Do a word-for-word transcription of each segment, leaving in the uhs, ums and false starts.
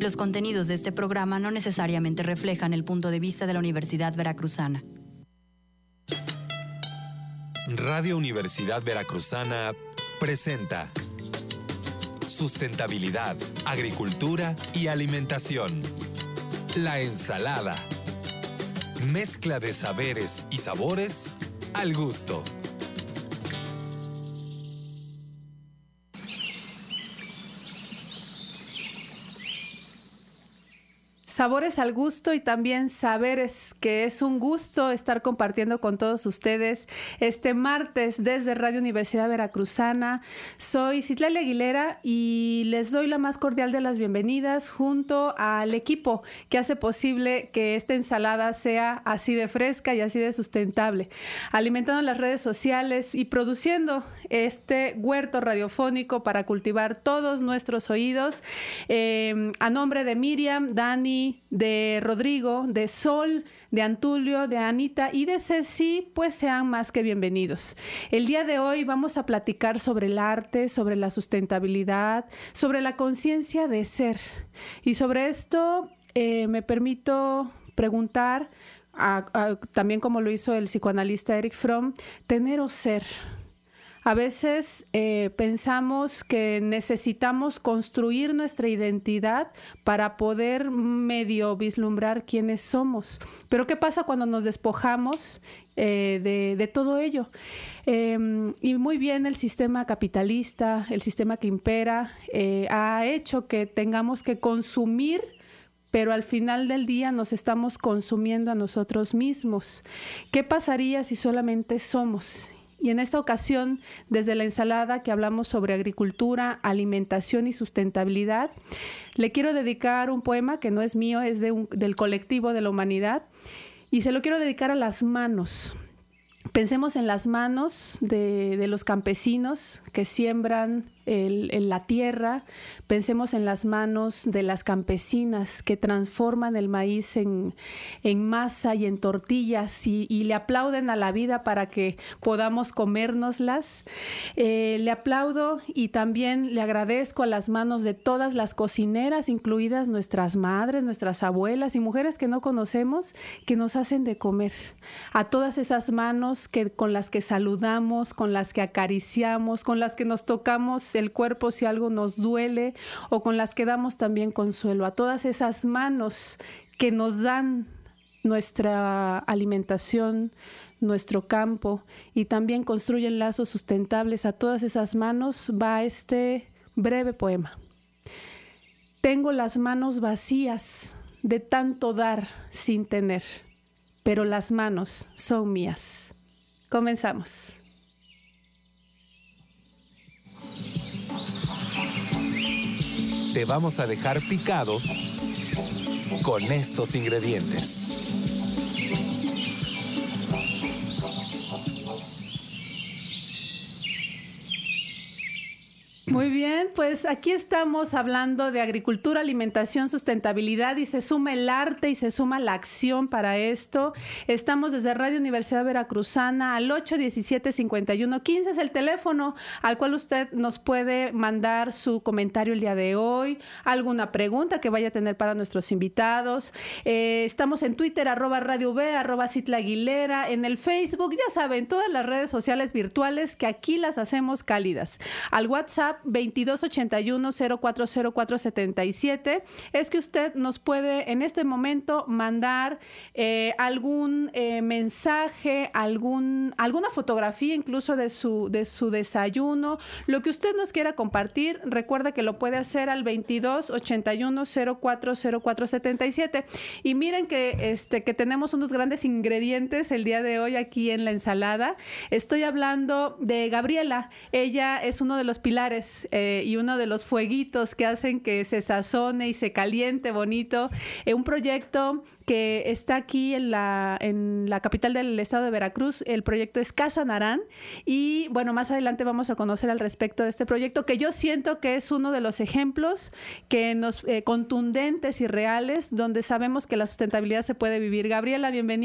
Los contenidos de este programa no necesariamente reflejan el punto de vista de la Universidad Veracruzana. Radio Universidad Veracruzana presenta Sustentabilidad, Agricultura y Alimentación. La ensalada. Mezcla de saberes y sabores al gusto. Sabores al gusto y también saberes, que es un gusto estar compartiendo con todos ustedes este martes desde Radio Universidad Veracruzana. Soy Citlali Aguilera y les doy la más cordial de las bienvenidas junto al equipo que hace posible que esta ensalada sea así de fresca y así de sustentable, alimentando las redes sociales y produciendo este huerto radiofónico para cultivar todos nuestros oídos. Eh, a nombre de Miriam, Dani, de Rodrigo, de Sol, de Antulio, de Anita y de Ceci, pues sean más que bienvenidos. El día de hoy vamos a platicar sobre el arte, sobre la sustentabilidad, sobre la conciencia de ser. Y sobre esto eh, me permito preguntar, a, a, también como lo hizo el psicoanalista Erich Fromm, ¿tener o ser? A veces eh, pensamos que necesitamos construir nuestra identidad para poder medio vislumbrar quiénes somos. Pero ¿qué pasa cuando nos despojamos eh, de, de todo ello? Eh, y muy bien, el sistema capitalista, el sistema que impera, eh, ha hecho que tengamos que consumir, pero al final del día nos estamos consumiendo a nosotros mismos. ¿Qué pasaría si solamente somos? Y en esta ocasión, desde la ensalada que hablamos sobre agricultura, alimentación y sustentabilidad, le quiero dedicar un poema que no es mío, es de un, del colectivo de la humanidad, y se lo quiero dedicar a las manos. Pensemos en las manos de, de los campesinos que siembran el, el, la tierra. Pensemos en las manos de las campesinas que transforman el maíz en, en masa y en tortillas y, y le aplauden a la vida para que podamos comérnoslas. Eh, le aplaudo y también le agradezco a las manos de todas las cocineras, incluidas nuestras madres, nuestras abuelas y mujeres que no conocemos, que nos hacen de comer. A todas esas manos que, con las que saludamos, con las que acariciamos, con las que nos tocamos el cuerpo si algo nos duele o con las que damos también consuelo. A todas esas manos que nos dan nuestra alimentación, nuestro campo y también construyen lazos sustentables, a todas esas manos va este breve poema. Tengo las manos vacías de tanto dar sin tener, pero las manos son mías. Comenzamos. Te vamos a dejar picado con estos ingredientes. Muy bien, pues aquí estamos hablando de agricultura, alimentación, sustentabilidad y se suma el arte y se suma la acción para esto. Estamos desde Radio Universidad Veracruzana al ocho diecisiete, cincuenta y uno quince, es el teléfono al cual usted nos puede mandar su comentario el día de hoy, alguna pregunta que vaya a tener para nuestros invitados. Eh, estamos en Twitter, arroba Radio V, arroba Citla Aguilera, en el Facebook, ya saben, todas las redes sociales virtuales que aquí las hacemos cálidas. Al WhatsApp veintidós ochenta y uno, cero cuatro cero cuatro setenta y siete es que usted nos puede en este momento mandar eh, algún eh, mensaje, algún, alguna fotografía incluso de su, de su desayuno, lo que usted nos quiera compartir. Recuerda que lo puede hacer al veintidós ochenta y uno, cero cuatro cero cuatro setenta y siete. Y miren que, este, que tenemos unos grandes ingredientes el día de hoy aquí en la ensalada. Estoy hablando de Gabriela. Ella es uno de los pilares Eh, y uno de los fueguitos que hacen que se sazone y se caliente bonito. Eh, un proyecto que está aquí en la, en la capital del estado de Veracruz. El proyecto es Casa Narán y bueno, más adelante vamos a conocer al respecto de este proyecto que yo siento que es uno de los ejemplos que nos eh, contundentes y reales donde sabemos que la sustentabilidad se puede vivir. Gabriela, bienvenida.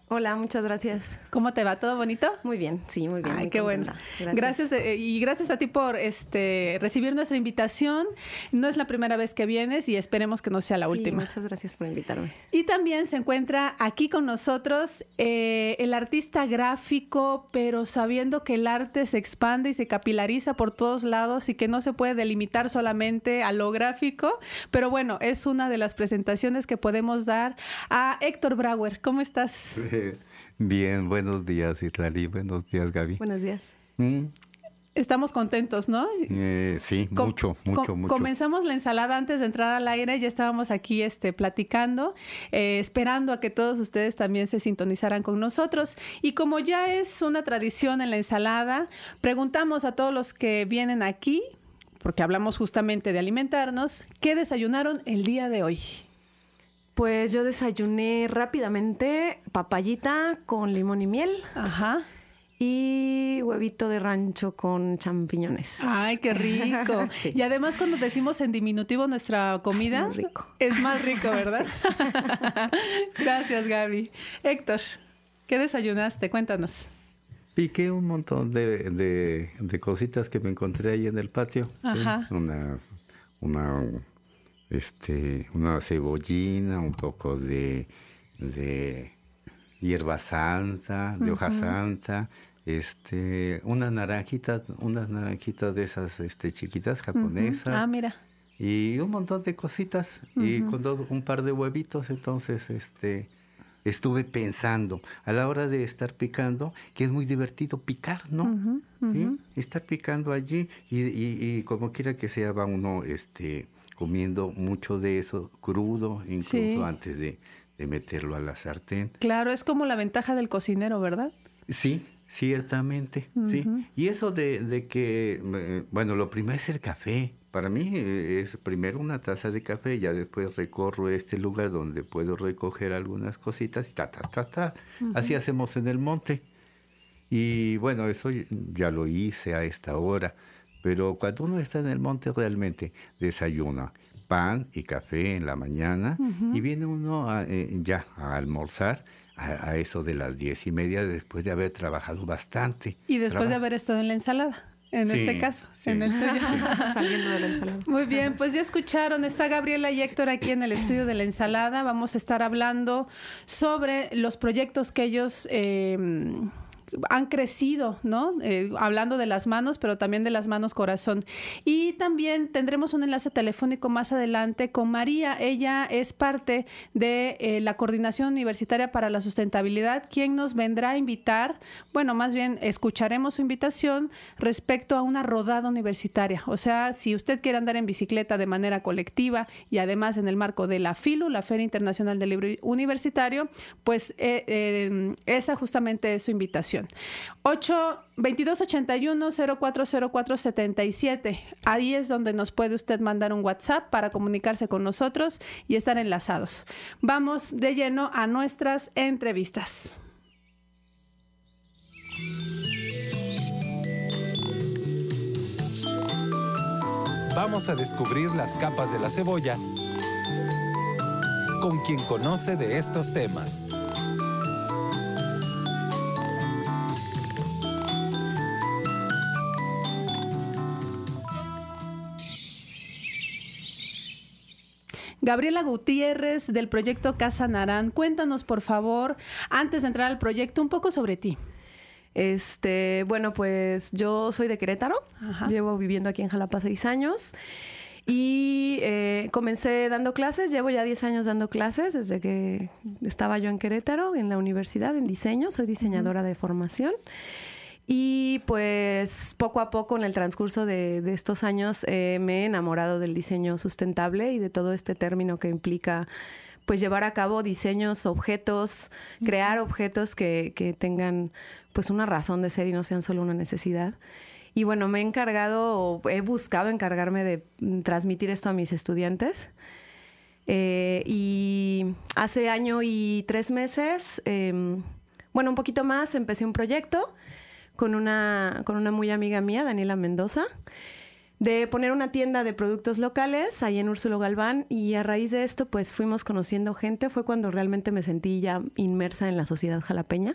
Hola, muchas gracias. ¿Cómo te va? ¿Todo bonito? Muy bien, sí, muy bien. Ay, muy qué contenta. bueno. Gracias. Gracias eh, y gracias a ti por este recibir nuestra invitación. No es la primera vez que vienes y esperemos que no sea la Sí, última. muchas gracias por invitarme. Y también se encuentra aquí con nosotros eh, el artista gráfico, pero sabiendo que el arte se expande y se capilariza por todos lados y que no se puede delimitar solamente a lo gráfico. Pero bueno, es una de las presentaciones que podemos dar a Héctor Brauer. ¿Cómo estás? Bien, buenos días, Itlali. Buenos días, Gaby. Buenos días. Mm, Estamos contentos, ¿no? eh, sí, Com- mucho, mucho, com- mucho. Comenzamos la ensalada antes de entrar al aire, ya estábamos aquí este, platicando, eh, esperando a que todos ustedes también se sintonizaran con nosotros. Y como ya es una tradición en la ensalada, preguntamos a todos los que vienen aquí, porque hablamos justamente de alimentarnos, ¿qué desayunaron el día de hoy? Pues yo desayuné rápidamente papayita con limón y miel Ajá. y huevito de rancho con champiñones. Ay, qué rico. Sí. Y además cuando decimos en diminutivo nuestra comida, Es muy rico. es más rico, ¿verdad? Gracias, Gaby. Héctor, ¿qué desayunaste? Cuéntanos. Piqué un montón de, de, de cositas que me encontré ahí en el patio. ¿sí? Ajá. Una, una, este, una cebollina, un poco de, de hierba santa, de hoja santa, este, una naranjita, unas naranjitas de esas este, chiquitas japonesas. Ah, mira. Y un montón de cositas y con todo, un par de huevitos. Entonces este estuve pensando a la hora de estar picando que es muy divertido picar, ¿no? Ujú, ujú. ¿Sí? Estar picando allí y, y, y como quiera que sea va uno este comiendo mucho de eso crudo, incluso Sí. antes de, de meterlo a la sartén. Claro, es como la ventaja del cocinero, ¿verdad? Sí, ciertamente, sí. Y eso de, de que, eh, bueno, lo primero es el café. Para mí eh, es primero una taza de café, ya después recorro este lugar donde puedo recoger algunas cositas y ta, ta, ta, ta. Así hacemos en el monte. Y bueno, eso ya lo hice a esta hora. Pero cuando uno está en el monte realmente desayuna pan y café en la mañana y viene uno a, eh, ya a almorzar a, a eso de las diez y media después de haber trabajado bastante. Y después Traba- de haber estado en la ensalada, en Sí, este caso, sí. en el tuyo. Saliendo de la ensalada. Muy bien, pues ya escucharon, está Gabriela y Héctor aquí en el estudio de la ensalada. Vamos a estar hablando sobre los proyectos que ellos eh, han crecido, ¿no? Eh, hablando de las manos, pero también de las manos corazón. Y también tendremos un enlace telefónico más adelante con María. Ella es parte de eh, la Coordinación Universitaria para la Sustentabilidad, quien nos vendrá a invitar, bueno, más bien escucharemos su invitación respecto a una rodada universitaria. O sea, si usted quiere andar en bicicleta de manera colectiva y además en el marco de la FILU, la Feria Internacional del Libro Universitario, pues eh, eh, esa justamente es su invitación. ocho veintidós ochenta y uno cero cuatro cero cuatro setenta y siete. Ahí es donde nos puede usted mandar un WhatsApp para comunicarse con nosotros y estar enlazados. Vamos de lleno a nuestras entrevistas. Vamos a descubrir las capas de la cebolla con quien conoce de estos temas. Gabriela Gutiérrez, del proyecto Casa Narán, cuéntanos, por favor, antes de entrar al proyecto, un poco sobre ti. Este, bueno, pues yo soy de Querétaro. Ajá. Llevo viviendo aquí en Jalapa seis años. Y eh, comencé dando clases, llevo ya diez años dando clases desde que estaba yo en Querétaro, en la universidad, en diseño. Soy diseñadora de formación. Y pues poco a poco en el transcurso de, de estos años eh, me he enamorado del diseño sustentable y de todo este término que implica pues llevar a cabo diseños, objetos, crear objetos que, que tengan pues una razón de ser y no sean solo una necesidad. Y bueno, me he encargado, o he buscado encargarme de mm, transmitir esto a mis estudiantes. Eh, y hace año y tres meses, eh, bueno, un poquito más, empecé un proyecto con una, con una muy amiga mía, Daniela Mendoza, de poner una tienda de productos locales ahí en Úrsulo Galván, y a raíz de esto pues fuimos conociendo gente. Fue cuando realmente me sentí ya inmersa en la sociedad jalapeña.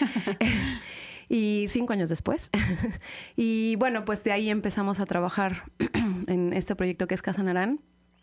Y cinco años después. Y bueno, pues de ahí empezamos a trabajar en este proyecto que es Casa Narán.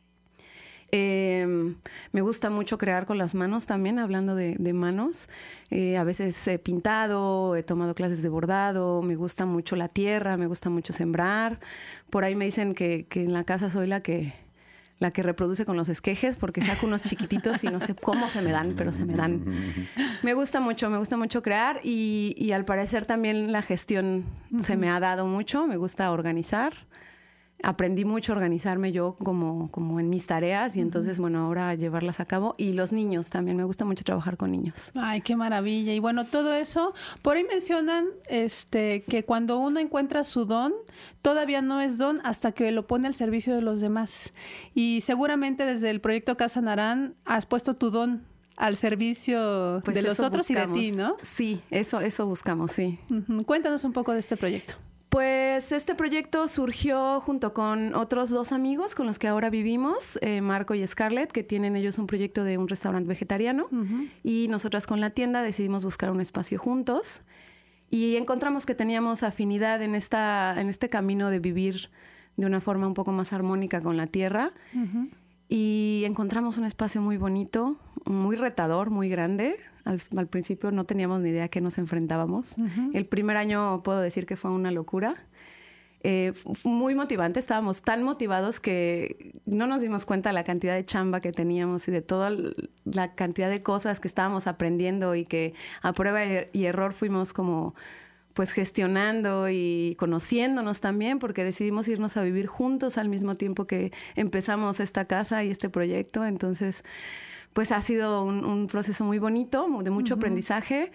Eh, me gusta mucho crear con las manos también, hablando de, de manos. Eh, a veces he pintado, he tomado clases de bordado, me gusta mucho la tierra, me gusta mucho sembrar. Por ahí me dicen que, que en la casa soy la que... la que reproduce con los esquejes, porque saco unos chiquititos y no sé cómo se me dan, pero se me dan. Me gusta mucho, me gusta mucho crear y, y al parecer también la gestión uh-huh. se me ha dado mucho. Me gusta organizar. Aprendí mucho a organizarme yo como, como en mis tareas y entonces, uh-huh. bueno, ahora llevarlas a cabo. Y los niños también, me gusta mucho trabajar con niños. Ay, qué maravilla. Y bueno, todo eso, por ahí mencionan este, que cuando uno encuentra su don, todavía no es don hasta que lo pone al servicio de los demás. Y seguramente desde el proyecto Casa Narán has puesto tu don al servicio pues de los otros buscamos. Y de ti, ¿no? Sí, eso, eso buscamos, sí. Uh-huh. Cuéntanos un poco de este proyecto. Pues este proyecto surgió junto con otros dos amigos con los que ahora vivimos, eh, Marco y Scarlett, que tienen ellos un proyecto de un restaurante vegetariano. Uh-huh. Y nosotras con la tienda decidimos buscar un espacio juntos. Y encontramos que teníamos afinidad en, esta, en este camino de vivir de una forma un poco más armónica con la tierra. Uh-huh. Y encontramos un espacio muy bonito, muy retador, muy grande. Al, al principio no teníamos ni idea a qué nos enfrentábamos. Uh-huh. El primer año puedo decir que fue una locura. Eh, fue muy motivante, estábamos tan motivados que no nos dimos cuenta de la cantidad de chamba que teníamos y de toda la cantidad de cosas que estábamos aprendiendo y que a prueba y error fuimos como pues gestionando y conociéndonos también, porque decidimos irnos a vivir juntos al mismo tiempo que empezamos esta casa y este proyecto. Entonces, pues ha sido un, un proceso muy bonito, de mucho uh-huh. aprendizaje.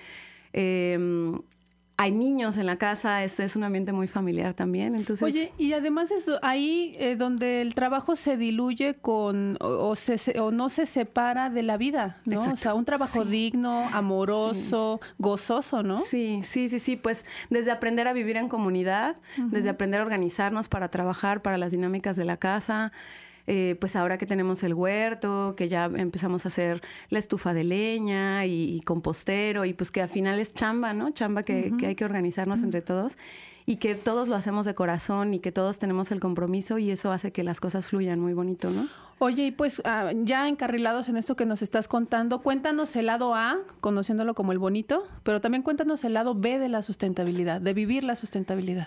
Eh, Hay niños en la casa, es, es un ambiente muy familiar también. Entonces... Oye, y además es ahí eh, donde el trabajo se diluye con o, o, se, o no se separa de la vida, ¿no? Exacto. O sea, un trabajo sí. digno, amoroso, sí. gozoso, ¿no? Sí, sí, sí, sí. Pues desde aprender a vivir en comunidad, uh-huh. desde aprender a organizarnos para trabajar, para las dinámicas de la casa. Eh, pues ahora que tenemos el huerto, que ya empezamos a hacer la estufa de leña y, y compostero, y pues que al final es chamba, ¿no? Chamba que, uh-huh. que hay que organizarnos uh-huh. entre todos y que todos lo hacemos de corazón y que todos tenemos el compromiso y eso hace que las cosas fluyan muy bonito, ¿no? Oye, y pues uh, ya encarrilados en esto que nos estás contando, cuéntanos el lado A, conociéndolo como el bonito, pero también cuéntanos el lado B de la sustentabilidad, de vivir la sustentabilidad.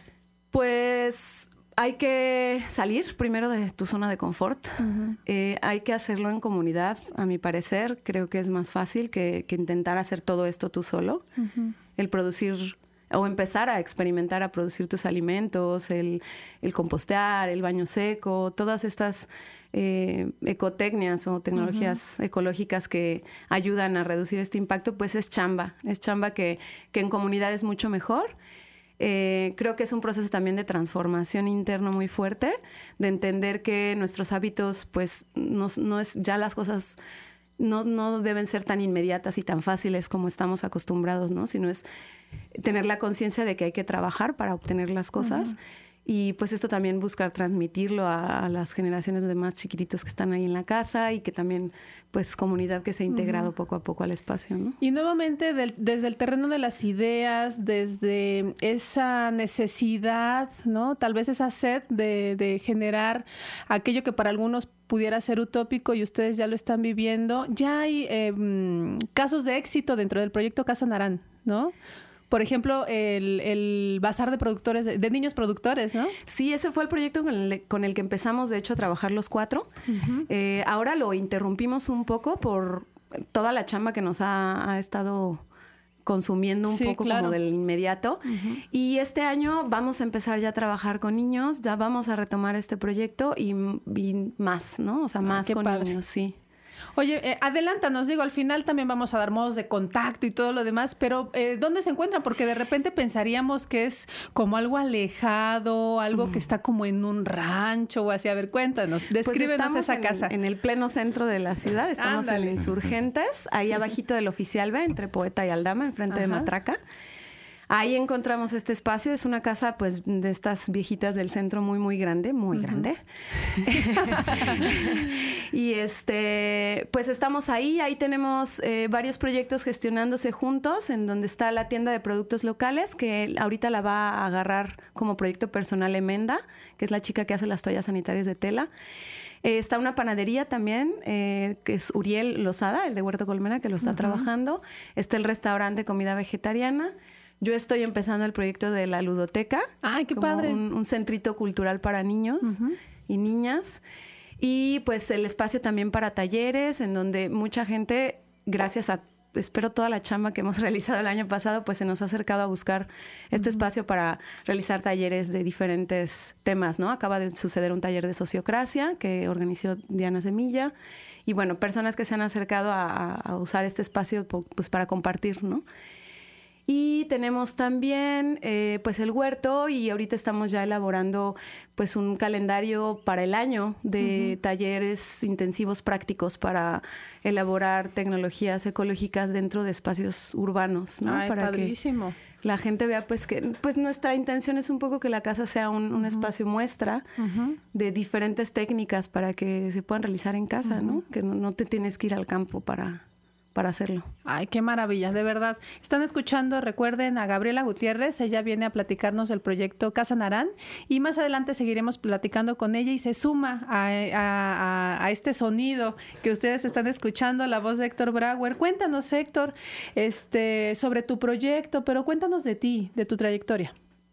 Pues... hay que salir primero de tu zona de confort. Uh-huh. Eh, hay que hacerlo en comunidad, a mi parecer. Creo que es más fácil que, que intentar hacer todo esto tú solo. Uh-huh. El producir o empezar a experimentar a producir tus alimentos, el, el compostear, el baño seco, todas estas eh, ecotecnias o tecnologías uh-huh. ecológicas que ayudan a reducir este impacto, pues es chamba. Es chamba que, que en comunidad es mucho mejor. Eh, creo que es un proceso también de transformación interno muy fuerte, de entender que nuestros hábitos, pues, no, no es ya las cosas no, no deben ser tan inmediatas y tan fáciles como estamos acostumbrados, ¿no? Sino es tener la conciencia de que hay que trabajar para obtener las cosas. Uh-huh. Y pues esto también buscar transmitirlo a, a las generaciones de más chiquititos que están ahí en la casa y que también, pues, comunidad que se ha integrado uh-huh. poco a poco al espacio, ¿no? Y nuevamente, del, desde el terreno de las ideas, desde esa necesidad, ¿no? Tal vez esa sed de, de generar aquello que para algunos pudiera ser utópico y ustedes ya lo están viviendo. Ya hay eh, casos de éxito dentro del proyecto Casa Narán, ¿no? Por ejemplo, el, el bazar de productores, de, de niños productores, ¿no? Sí, ese fue el proyecto con el, con el que empezamos, de hecho, a trabajar los cuatro. Uh-huh. Eh, ahora lo interrumpimos un poco por toda la chamba que nos ha, ha estado consumiendo un sí, poco claro. como del inmediato. Uh-huh. Y este año vamos a empezar ya a trabajar con niños, ya vamos a retomar este proyecto y, y más, ¿no? O sea, más ah, con padre. niños, sí. Oye, eh, adelántanos, digo, al final también vamos a dar modos de contacto y todo lo demás, pero eh, ¿dónde se encuentran? Porque de repente pensaríamos que es como algo alejado, algo mm. que está como en un rancho o así. A ver, cuéntanos, descríbenos pues esa en, casa. En el pleno centro de la ciudad, estamos Ándale. en Insurgentes, ahí abajito del Oficial B, entre Poeta y Aldama, enfrente Ajá. de Matraca. Ahí encontramos este espacio. Es una casa, pues, de estas viejitas del centro muy, muy grande, muy uh-huh. grande. Y este, pues estamos ahí. Ahí tenemos eh, varios proyectos gestionándose juntos, en donde está la tienda de productos locales, que ahorita la va a agarrar como proyecto personal Emenda, que es la chica que hace las toallas sanitarias de tela. Eh, está una panadería también, eh, que es Uriel Lozada, el de Huerto Colmena, que lo está uh-huh. trabajando. Está el restaurante Comida Vegetariana. Yo estoy empezando el proyecto de la ludoteca. ¡Ay, qué como padre! Un, un centrito cultural para niños uh-huh. y niñas. Y pues el espacio también para talleres, en donde mucha gente, gracias a, espero toda la chamba que hemos realizado el año pasado, pues se nos ha acercado a buscar este uh-huh. espacio para realizar talleres de diferentes temas, ¿no? Acaba de suceder un taller de sociocracia que organizó Diana Semilla. Y bueno, personas que se han acercado a, a usar este espacio pues para compartir, ¿no? Y tenemos también eh, pues el huerto, y ahorita estamos ya elaborando pues un calendario para el año de uh-huh. talleres intensivos prácticos para elaborar tecnologías ecológicas dentro de espacios urbanos, ¿no? Ay, para padrísimo. Que la gente vea pues que pues nuestra intención es un poco que la casa sea un, un uh-huh. espacio muestra uh-huh. de diferentes técnicas para que se puedan realizar en casa, uh-huh. ¿no? Que no, no te tienes que ir al campo para... para hacerlo. Ay, qué maravilla, de verdad. Están escuchando, recuerden, a Gabriela Gutiérrez. Ella viene a platicarnos del proyecto Casa Narán, y más adelante seguiremos platicando con ella, y se suma a, a, a este sonido que ustedes están escuchando, la voz de Héctor Brauer. Cuéntanos, Héctor, este, sobre tu proyecto, pero cuéntanos de ti, de tu trayectoria.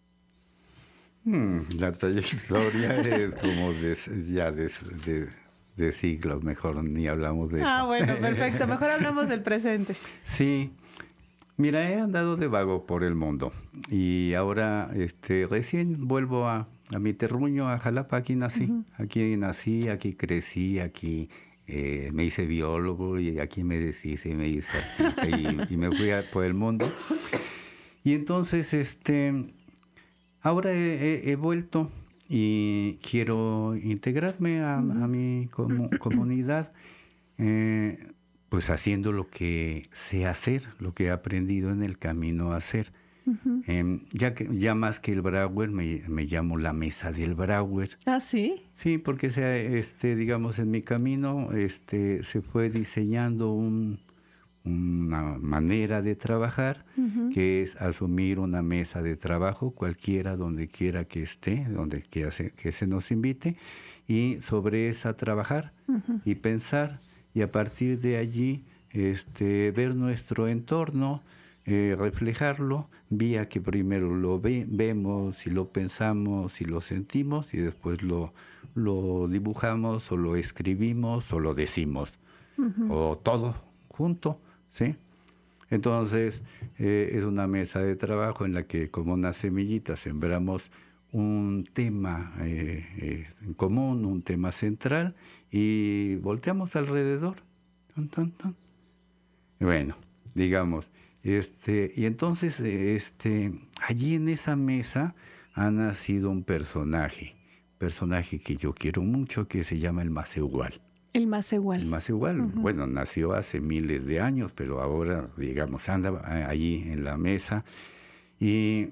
Hmm, la trayectoria es como de, ya de... de de siglos, mejor ni hablamos de eso. Ah, bueno, perfecto. Mejor hablamos del presente. Sí. Mira, he andado de vago por el mundo, y ahora este, recién vuelvo a, a mi terruño, a Jalapa. Aquí nací. Uh-huh. Aquí nací, aquí crecí, aquí eh, me hice biólogo, y aquí me deshice y me hice artista, y, y me fui a, por el mundo. Y entonces, este, ahora he, he, he vuelto... y quiero integrarme a, a mi com- comunidad, eh, pues haciendo lo que sé hacer, lo que he aprendido en el camino a hacer. Uh-huh. Eh, ya, que, ya más que el Brauer, me, me llamo la Mesa del Brauer. ¿Ah, sí? Sí, porque sea, este, digamos, en mi camino este, se fue diseñando un... una manera de trabajar, uh-huh. que es asumir una mesa de trabajo, cualquiera, donde quiera que esté, donde quiera se, que se nos invite, y sobre esa trabajar uh-huh. y pensar, y a partir de allí este, ver nuestro entorno, eh, reflejarlo, vía que primero lo ve, vemos y lo pensamos y lo sentimos, y después lo, lo dibujamos o lo escribimos o lo decimos, uh-huh. o todo junto. ¿Sí? Entonces, eh, es una mesa de trabajo en la que, como una semillita, sembramos un tema eh, eh, en común, un tema central, y volteamos alrededor. Tan, tan, tan. Bueno, digamos, este, y entonces, este, allí en esa mesa ha nacido un personaje, personaje que yo quiero mucho, que se llama el Macehual. El Macehual. El Macehual, uh-huh. bueno, nació hace miles de años, pero ahora, digamos, anda allí en la mesa. Y,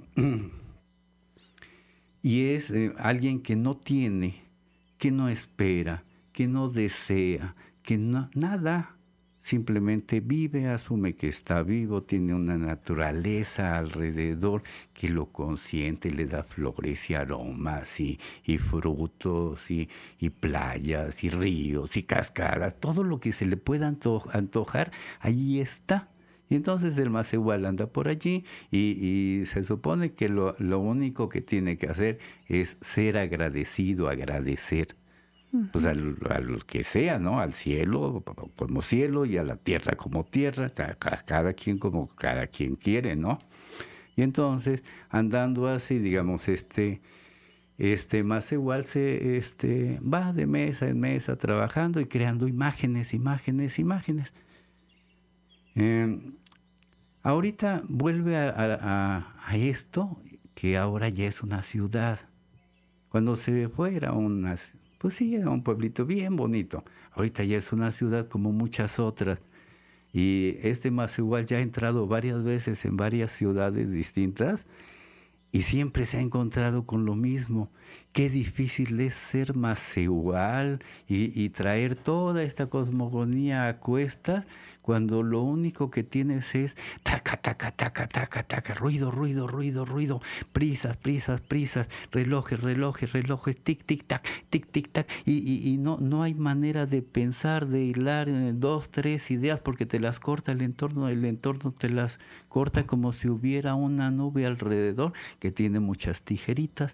y es eh, alguien que no tiene, que no espera, que no desea, que no, nada. Simplemente vive, asume que está vivo, tiene una naturaleza alrededor que lo consiente, le da flores y aromas y, y frutos y, y playas y ríos y cascadas. Todo lo que se le pueda anto- antojar, allí está. Y entonces el Macehual anda por allí, y, y se supone que lo, lo único que tiene que hacer es ser agradecido, agradecer. Pues a lo que sea, ¿no? Al cielo como cielo, y a la tierra como tierra, a cada quien como cada quien quiere, ¿no? Y entonces, andando así, digamos, este, este Macehual se este, va de mesa en mesa trabajando y creando imágenes, imágenes, imágenes. Eh, ahorita vuelve a, a, a esto, que ahora ya es una ciudad. Cuando se fue era una... Pues sí, era un pueblito bien bonito. Ahorita ya es una ciudad como muchas otras. Y este más igual ya ha entrado varias veces en varias ciudades distintas y siempre se ha encontrado con lo mismo. Qué difícil es ser más igual y, y traer toda esta cosmogonía a cuestas cuando lo único que tienes es taca, taca, taca, taca, taca, ruido, ruido, ruido, ruido, prisas, prisas, prisas, relojes, relojes, relojes, tic, tic, tac, tic, tic, tac, y, y, y no, no hay manera de pensar, de hilar en dos, tres ideas porque te las corta el entorno, el entorno te las corta como si hubiera una nube alrededor que tiene muchas tijeritas.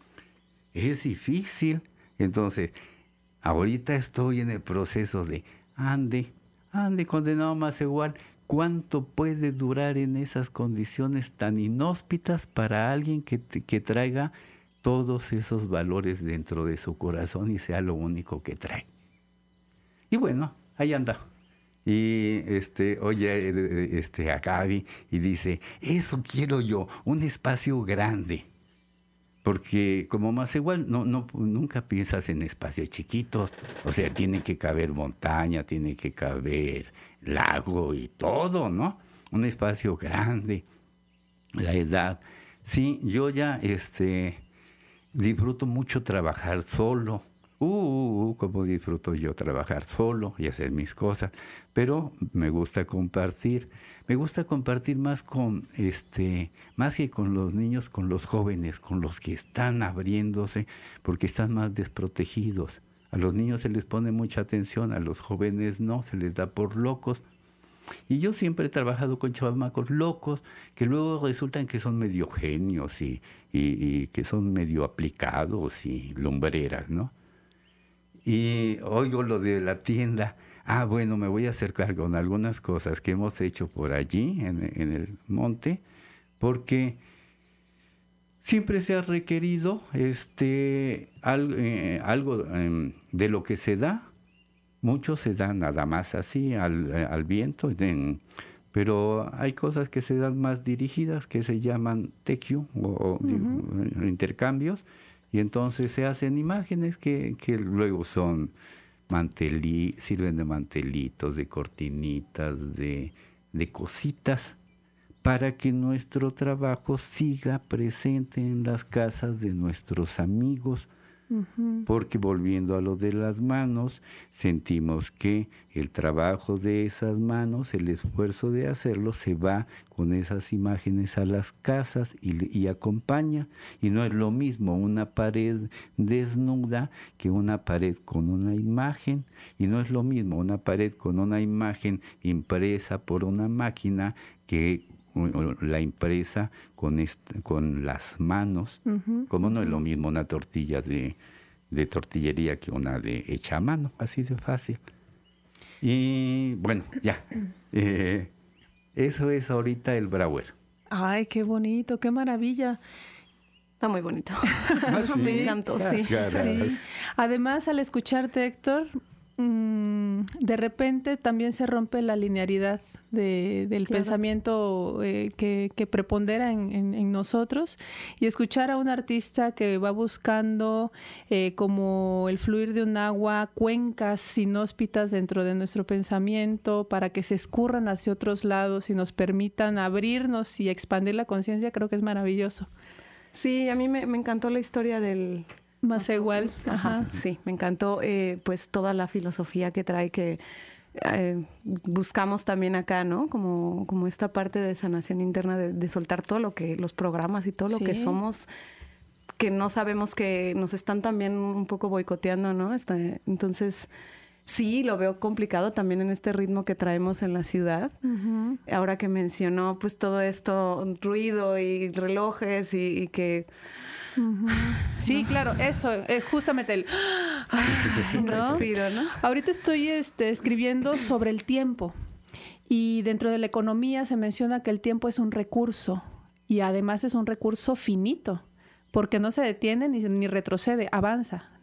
Es difícil. Entonces, ahorita estoy en el proceso de ande, ande condenado más igual. ¿Cuánto puede durar en esas condiciones tan inhóspitas para alguien que, que traiga todos esos valores dentro de su corazón y sea lo único que trae? Y bueno, ahí anda. Y este, oye, este, a Gaby y dice, eso quiero yo, un espacio grande. Porque como más igual, no, no, nunca piensas en espacios chiquitos. O sea, tiene que caber montaña, tiene que caber lago y todo, ¿no? Un espacio grande. La edad. Sí, yo ya este, disfruto mucho trabajar solo. Uh, uh, uh, como disfruto yo trabajar solo y hacer mis cosas. Pero me gusta compartir. Me gusta compartir más con, este, más que con los niños, con los jóvenes, con los que están abriéndose, porque están más desprotegidos. A los niños se les pone mucha atención, a los jóvenes no, se les da por locos. Y yo siempre he trabajado con chamacos locos, que luego resultan que son medio genios y, y, y que son medio aplicados y lumbreras, ¿no? Y oigo lo de la tienda. Ah, bueno, me voy a acercar con algunas cosas que hemos hecho por allí, en, en el monte, porque siempre se ha requerido este, al, eh, algo eh, de lo que se da. Mucho se da nada más así, al, al viento, en, pero hay cosas que se dan más dirigidas, que se llaman tequio, o, o uh-huh. digo, intercambios, y entonces se hacen imágenes que, que luego son mantelí, sirven de mantelitos, de cortinitas, de, de cositas, para que nuestro trabajo siga presente en las casas de nuestros amigos. Uh-huh. Porque volviendo a lo de las manos, sentimos que el trabajo de esas manos, el esfuerzo de hacerlo, se va con esas imágenes a las casas y, y acompaña. Y no es lo mismo una pared desnuda que una pared con una imagen. Y no es lo mismo una pared con una imagen impresa por una máquina que la impresa con, esta, con las manos, uh-huh. como no es lo mismo una tortilla de, de tortillería que una de hecha a mano, así de fácil. Y bueno, ya, eh, eso es ahorita el Brauer. Ay, qué bonito, qué maravilla. Está muy bonito. ¿Ah, sí? Me encantó, sí. sí. Además, al escucharte, Héctor, mmm, de repente también se rompe la linearidad de, del claro. pensamiento eh, que, que prepondera en, en, en nosotros, y escuchar a un artista que va buscando eh, como el fluir de un agua, cuencas inhóspitas dentro de nuestro pensamiento para que se escurran hacia otros lados y nos permitan abrirnos y expandir la conciencia, creo que es maravilloso. Sí, a mí me, me encantó la historia del... Más igual. Ajá. Sí, me encantó eh, pues toda la filosofía que trae, que eh, buscamos también acá, ¿no? Como, como esta parte de sanación interna, de, de soltar todo lo que, los programas y todo lo sí. que somos, que no sabemos que nos están también un poco boicoteando, ¿no? Este, entonces, sí, lo veo complicado también en este ritmo que traemos en la ciudad. Uh-huh. Ahora que mencionó pues todo esto, ruido y relojes y, y que... Uh-huh. Sí, claro, eso, es justamente el un ¿no? respiro, ¿no? Ahorita estoy este, escribiendo sobre el tiempo, y dentro de la economía se menciona que el tiempo es un recurso, y además es un recurso finito, porque no se detiene ni, ni retrocede, avanza,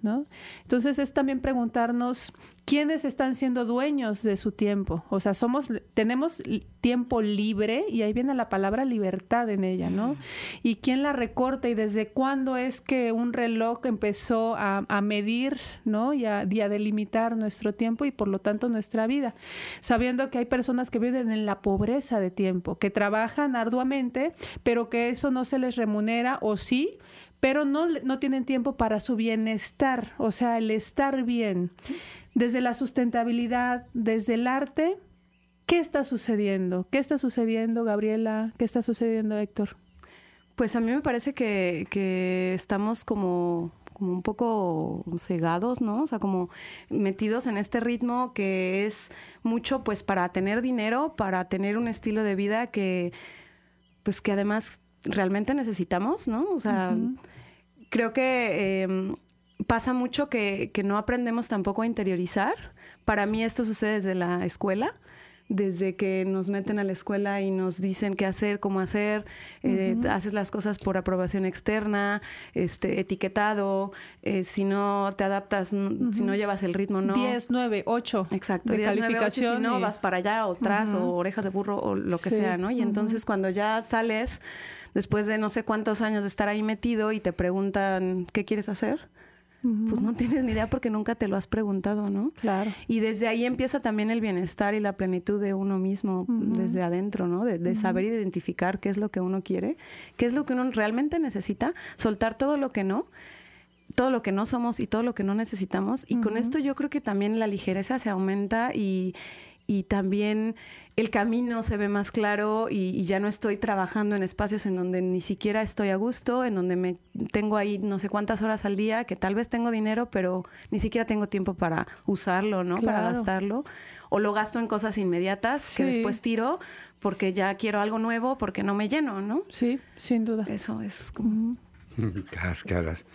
¿no? Entonces es también preguntarnos quiénes están siendo dueños de su tiempo. O sea, somos, tenemos tiempo libre y ahí viene la palabra libertad en ella, ¿no? Y quién la recorta y desde cuándo es que un reloj empezó a, a medir, ¿no? Y a, y a delimitar nuestro tiempo y por lo tanto nuestra vida. Sabiendo que hay personas que viven en la pobreza de tiempo, que trabajan arduamente, pero que eso no se les remunera o sí, pero no, no tienen tiempo para su bienestar, o sea, el estar bien. Desde la sustentabilidad, desde el arte, ¿qué está sucediendo? ¿Qué está sucediendo, Gabriela? ¿Qué está sucediendo, Héctor? Pues a mí me parece que, que estamos como, como un poco cegados, ¿no? O sea, como metidos en este ritmo que es mucho pues para tener dinero, para tener un estilo de vida que, pues que además realmente necesitamos, ¿no? O sea, uh-huh. creo que eh, pasa mucho que, que no aprendemos tampoco a interiorizar. Para mí esto sucede desde la escuela, desde que nos meten a la escuela y nos dicen qué hacer, cómo hacer, eh, uh-huh. haces las cosas por aprobación externa, este, etiquetado, eh, si no te adaptas, uh-huh. si no llevas el ritmo, no. diez, nueve, ocho. Exacto, de diez, calificación. nueve, ocho, si no y... vas para allá o atrás uh-huh. o orejas de burro o lo que sí. sea, ¿no? Y uh-huh. entonces cuando ya sales, después de no sé cuántos años de estar ahí metido y te preguntan ¿qué quieres hacer? Pues no tienes ni idea porque nunca te lo has preguntado, ¿no? Claro. Y desde ahí empieza también el bienestar y la plenitud de uno mismo, uh-huh. desde adentro, ¿no? De, de uh-huh. saber identificar qué es lo que uno quiere, qué es lo que uno realmente necesita, soltar todo lo que no, todo lo que no somos y todo lo que no necesitamos. Y uh-huh. con esto yo creo que también la ligereza se aumenta y, y también el camino se ve más claro y, y ya no estoy trabajando en espacios en donde ni siquiera estoy a gusto, en donde me tengo ahí no sé cuántas horas al día, que tal vez tengo dinero, pero ni siquiera tengo tiempo para usarlo, ¿no? Claro. Para gastarlo. O lo gasto en cosas inmediatas sí. que después tiro porque ya quiero algo nuevo porque no me lleno, ¿no? Sí, sin duda. Eso es como... Cáscaras.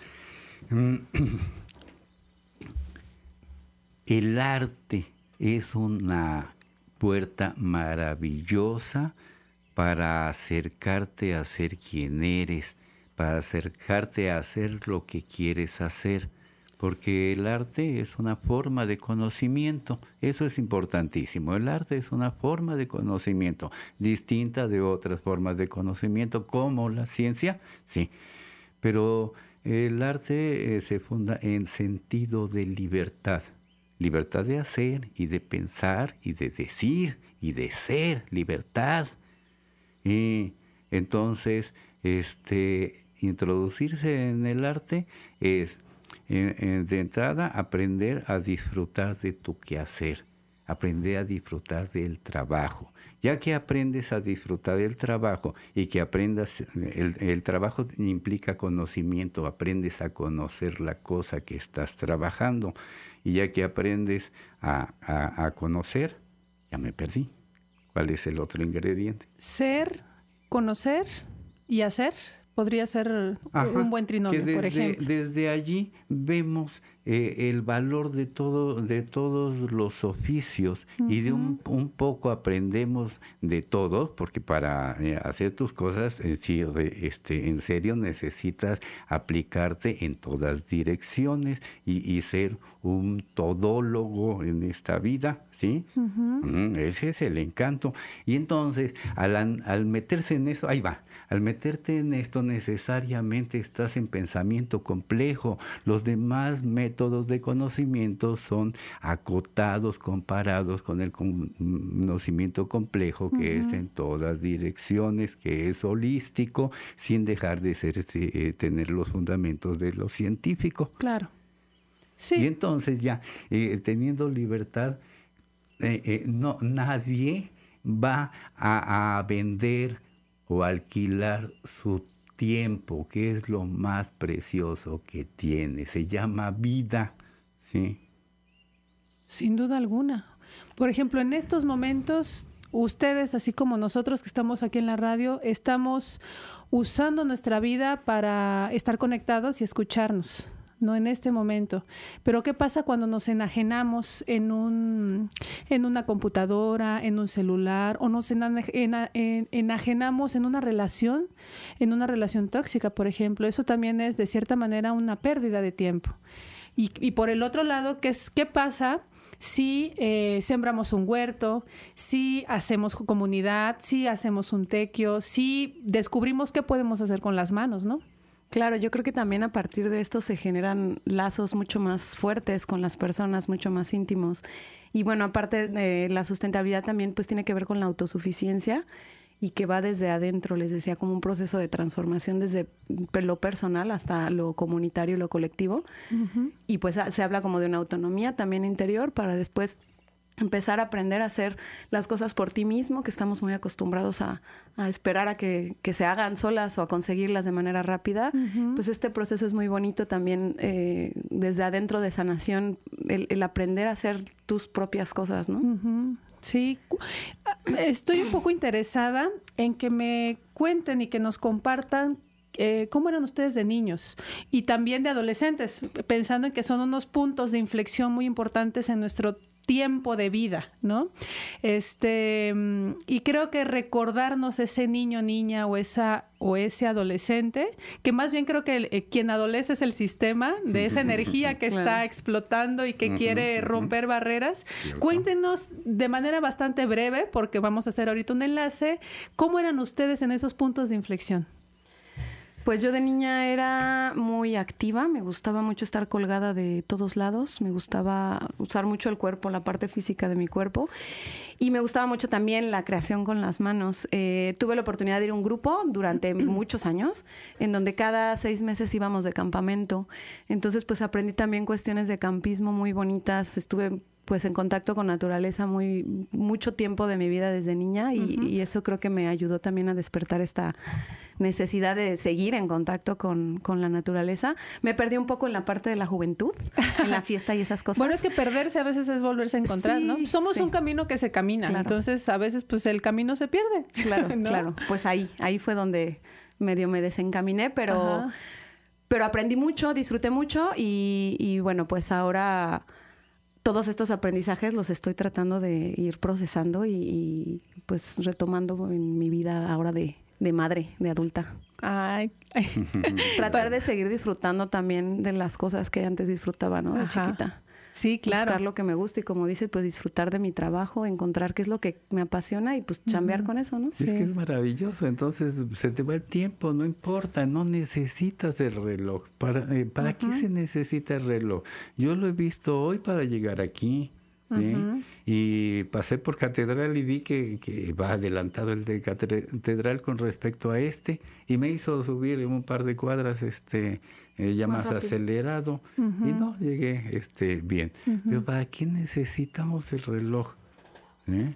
El arte es una puerta maravillosa para acercarte a ser quien eres, para acercarte a hacer lo que quieres hacer, porque el arte es una forma de conocimiento, eso es importantísimo, el arte es una forma de conocimiento, distinta de otras formas de conocimiento, como la ciencia, sí, pero el arte eh, se funda en sentido de libertad. Libertad de hacer y de pensar y de decir y de ser, libertad. Y entonces, este, introducirse en el arte es, en, en, de entrada, aprender a disfrutar de tu quehacer, aprender a disfrutar del trabajo. Ya que aprendes a disfrutar del trabajo y que aprendas, el, el trabajo implica conocimiento, aprendes a conocer la cosa que estás trabajando. Y ya que aprendes a, a, a conocer, ya me perdí. ¿Cuál es el otro ingrediente? Ser, conocer y hacer. Podría ser Ajá, un buen trinomio, desde, por ejemplo. Desde allí vemos eh, el valor de todo, de todos los oficios uh-huh. y de un, un poco aprendemos de todos, porque para eh, hacer tus cosas, eh, si, este, en serio necesitas aplicarte en todas direcciones y, y ser un todólogo en esta vida, ¿sí? Uh-huh. Mm, ese es el encanto. Y entonces, al, al meterse en eso, ahí va. Al meterte en esto necesariamente estás en pensamiento complejo. Los demás métodos de conocimiento son acotados, comparados con el conocimiento complejo que uh-huh. es en todas direcciones, que es holístico, sin dejar de ser, eh, tener los fundamentos de lo científico. Claro. Sí. Y entonces ya, eh, teniendo libertad, eh, eh, no, nadie va a, a vender o alquilar su tiempo, que es lo más precioso que tiene. Se llama vida, ¿sí? Sin duda alguna. Por ejemplo, en estos momentos, ustedes, así como nosotros que estamos aquí en la radio, estamos usando nuestra vida para estar conectados y escucharnos, ¿no? En este momento. Pero ¿qué pasa cuando nos enajenamos en un en una computadora, en un celular, o nos ena, ena, en, enajenamos en una relación, en una relación tóxica, por ejemplo? Eso también es, de cierta manera, una pérdida de tiempo. Y, y por el otro lado, ¿qué, es, qué pasa si eh, sembramos un huerto, si hacemos comunidad, si hacemos un tequio, si descubrimos qué podemos hacer con las manos, ¿no? Claro, yo creo que también a partir de esto se generan lazos mucho más fuertes con las personas, mucho más íntimos. Y bueno, aparte de la sustentabilidad también pues tiene que ver con la autosuficiencia y que va desde adentro, les decía, como un proceso de transformación desde lo personal hasta lo comunitario y lo colectivo. Uh-huh. Y pues se habla como de una autonomía también interior para después empezar a aprender a hacer las cosas por ti mismo, que estamos muy acostumbrados a, a esperar a que, que se hagan solas o a conseguirlas de manera rápida. Uh-huh. Pues este proceso es muy bonito también eh, desde adentro de sanación, el, el aprender a hacer tus propias cosas, ¿no? Uh-huh. Sí, estoy un poco interesada en que me cuenten y que nos compartan eh, cómo eran ustedes de niños y también de adolescentes, pensando en que son unos puntos de inflexión muy importantes en nuestro tiempo de vida, ¿no? Este, y creo que recordarnos ese niño, niña o esa o ese adolescente, que más bien creo que el, eh, quien adolece es el sistema de esa energía que claro. está explotando y que uh-huh, quiere romper uh-huh. barreras. Cierto. Cuéntenos de manera bastante breve, porque vamos a hacer ahorita un enlace, ¿cómo eran ustedes en esos puntos de inflexión? Pues yo de niña era muy activa, me gustaba mucho estar colgada de todos lados, me gustaba usar mucho el cuerpo, la parte física de mi cuerpo, y me gustaba mucho también la creación con las manos. Eh, tuve la oportunidad de ir a un grupo durante muchos años, en donde cada seis meses íbamos de campamento, entonces pues aprendí también cuestiones de campismo muy bonitas, estuve pues en contacto con naturaleza muy mucho tiempo de mi vida desde niña y, uh-huh. y eso creo que me ayudó también a despertar esta necesidad de seguir en contacto con, con la naturaleza. Me perdí un poco en la parte de la juventud, en la fiesta y esas cosas. Bueno, es que perderse a veces es volverse a encontrar, sí, ¿no? Somos sí. un camino que se camina, claro. entonces a veces pues el camino se pierde. Claro, ¿no? Claro. Pues ahí, ahí fue donde medio me desencaminé, pero, Ajá. pero aprendí mucho, disfruté mucho y, y bueno, pues ahora todos estos aprendizajes los estoy tratando de ir procesando y, y pues retomando en mi vida ahora de, de madre, de adulta. Ay. Tratar de seguir disfrutando también de las cosas que antes disfrutaba, ¿no? De Ajá. chiquita. Sí, claro. Buscar lo que me gusta y como dice, pues disfrutar de mi trabajo, encontrar qué es lo que me apasiona y pues chambear uh-huh. con eso, ¿no? Es sí. que es maravilloso, entonces se te va el tiempo, no importa, no necesitas el reloj. ¿Para, eh, ¿para uh-huh. qué se necesita el reloj? Yo lo he visto hoy para llegar aquí, ¿sí? Uh-huh. Y pasé por Catedral y vi que, que va adelantado el de Catedral con respecto a este y me hizo subir un par de cuadras este eh, ya más, más acelerado uh-huh. y no llegué este bien. Uh-huh. Pero ¿para qué necesitamos el reloj? ¿Eh?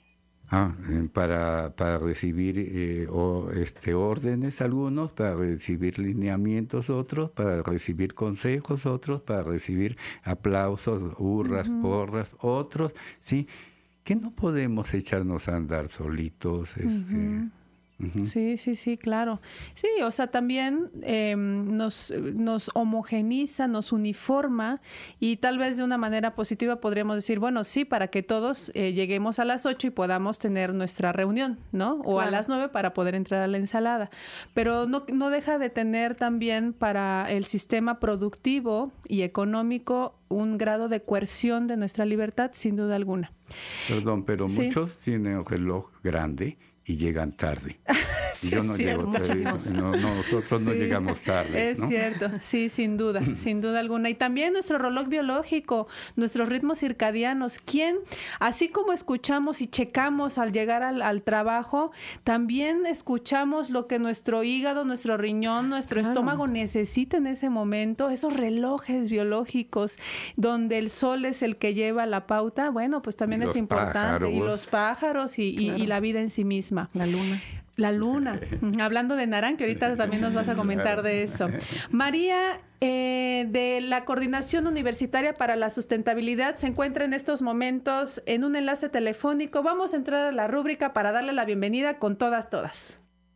Ah, para, para recibir eh, o, este, órdenes algunos, para recibir lineamientos otros, para recibir consejos otros, para recibir aplausos, hurras, uh-huh. porras otros, ¿sí? Que no podemos echarnos a andar solitos, este... Uh-huh. Uh-huh. Sí, sí, sí, claro. Sí, o sea, también eh, nos, nos homogeniza, nos uniforma y tal vez de una manera positiva podríamos decir, bueno, sí, para que todos eh, lleguemos a las ocho y podamos tener nuestra reunión, ¿no? O claro. a las nueve para poder entrar a la ensalada. Pero no, no deja de tener también para el sistema productivo y económico un grado de coerción de nuestra libertad, sin duda alguna. Perdón, pero sí. muchos tienen un reloj grande y llegan tarde. Sí, Yo no es llego tarde. No, no, nosotros sí, no llegamos tarde. Es ¿no? cierto, sí, sin duda, sin duda alguna. Y también nuestro reloj biológico, nuestros ritmos circadianos. ¿Quién, así como escuchamos y checamos al llegar al, al trabajo, también escuchamos lo que nuestro hígado, nuestro riñón, nuestro claro. estómago necesita en ese momento? Esos relojes biológicos donde el sol es el que lleva la pauta, bueno, pues también es importante. Pájaros. Y los pájaros y, claro. y, y la vida en sí misma. La luna. La luna. Hablando de Narán, que ahorita también nos vas a comentar de eso. María, eh, de la Coordinación Universitaria para la Sustentabilidad, se encuentra en estos momentos en un enlace telefónico. Vamos a entrar a la rúbrica para darle la bienvenida con todas, todas.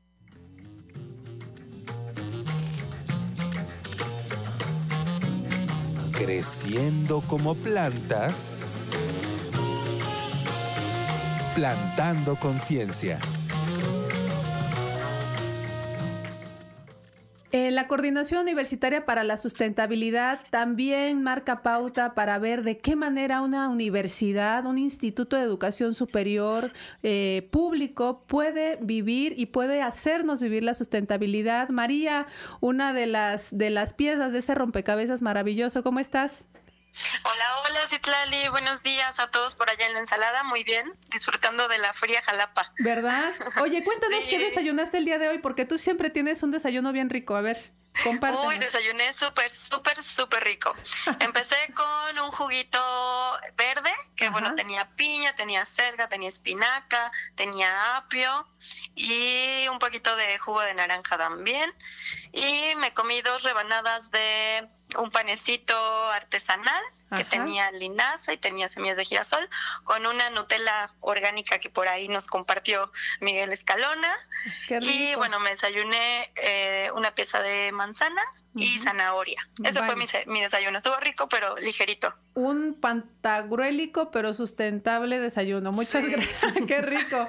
Creciendo como plantas, plantando conciencia. Eh, la Coordinación Universitaria para la Sustentabilidad también marca pauta para ver de qué manera una universidad, un instituto de educación superior eh, público puede vivir y puede hacernos vivir la sustentabilidad. María, una de las, de las piezas de ese rompecabezas maravilloso, ¿cómo estás? Hola, hola Citlali, buenos días a todos por allá en la ensalada, muy bien, disfrutando de la fría Jalapa. ¿Verdad? Oye, cuéntanos Sí. qué desayunaste el día de hoy, porque tú siempre tienes un desayuno bien rico, a ver, compártenos. Uy, desayuné súper, súper, súper rico. Empecé con un juguito verde, que Ajá. bueno, tenía piña, tenía selga, tenía espinaca, tenía apio y un poquito de jugo de naranja también. Y me comí dos rebanadas de un panecito artesanal que Ajá. tenía linaza y tenía semillas de girasol, con una Nutella orgánica que por ahí nos compartió Miguel Escalona. Qué rico. Y bueno, me desayuné eh, una pieza de manzana y Ujú. zanahoria. Ese Vale. fue mi, se- mi desayuno. Estuvo rico, pero ligerito. Un pantagruélico pero sustentable desayuno. Muchas gracias. Qué rico.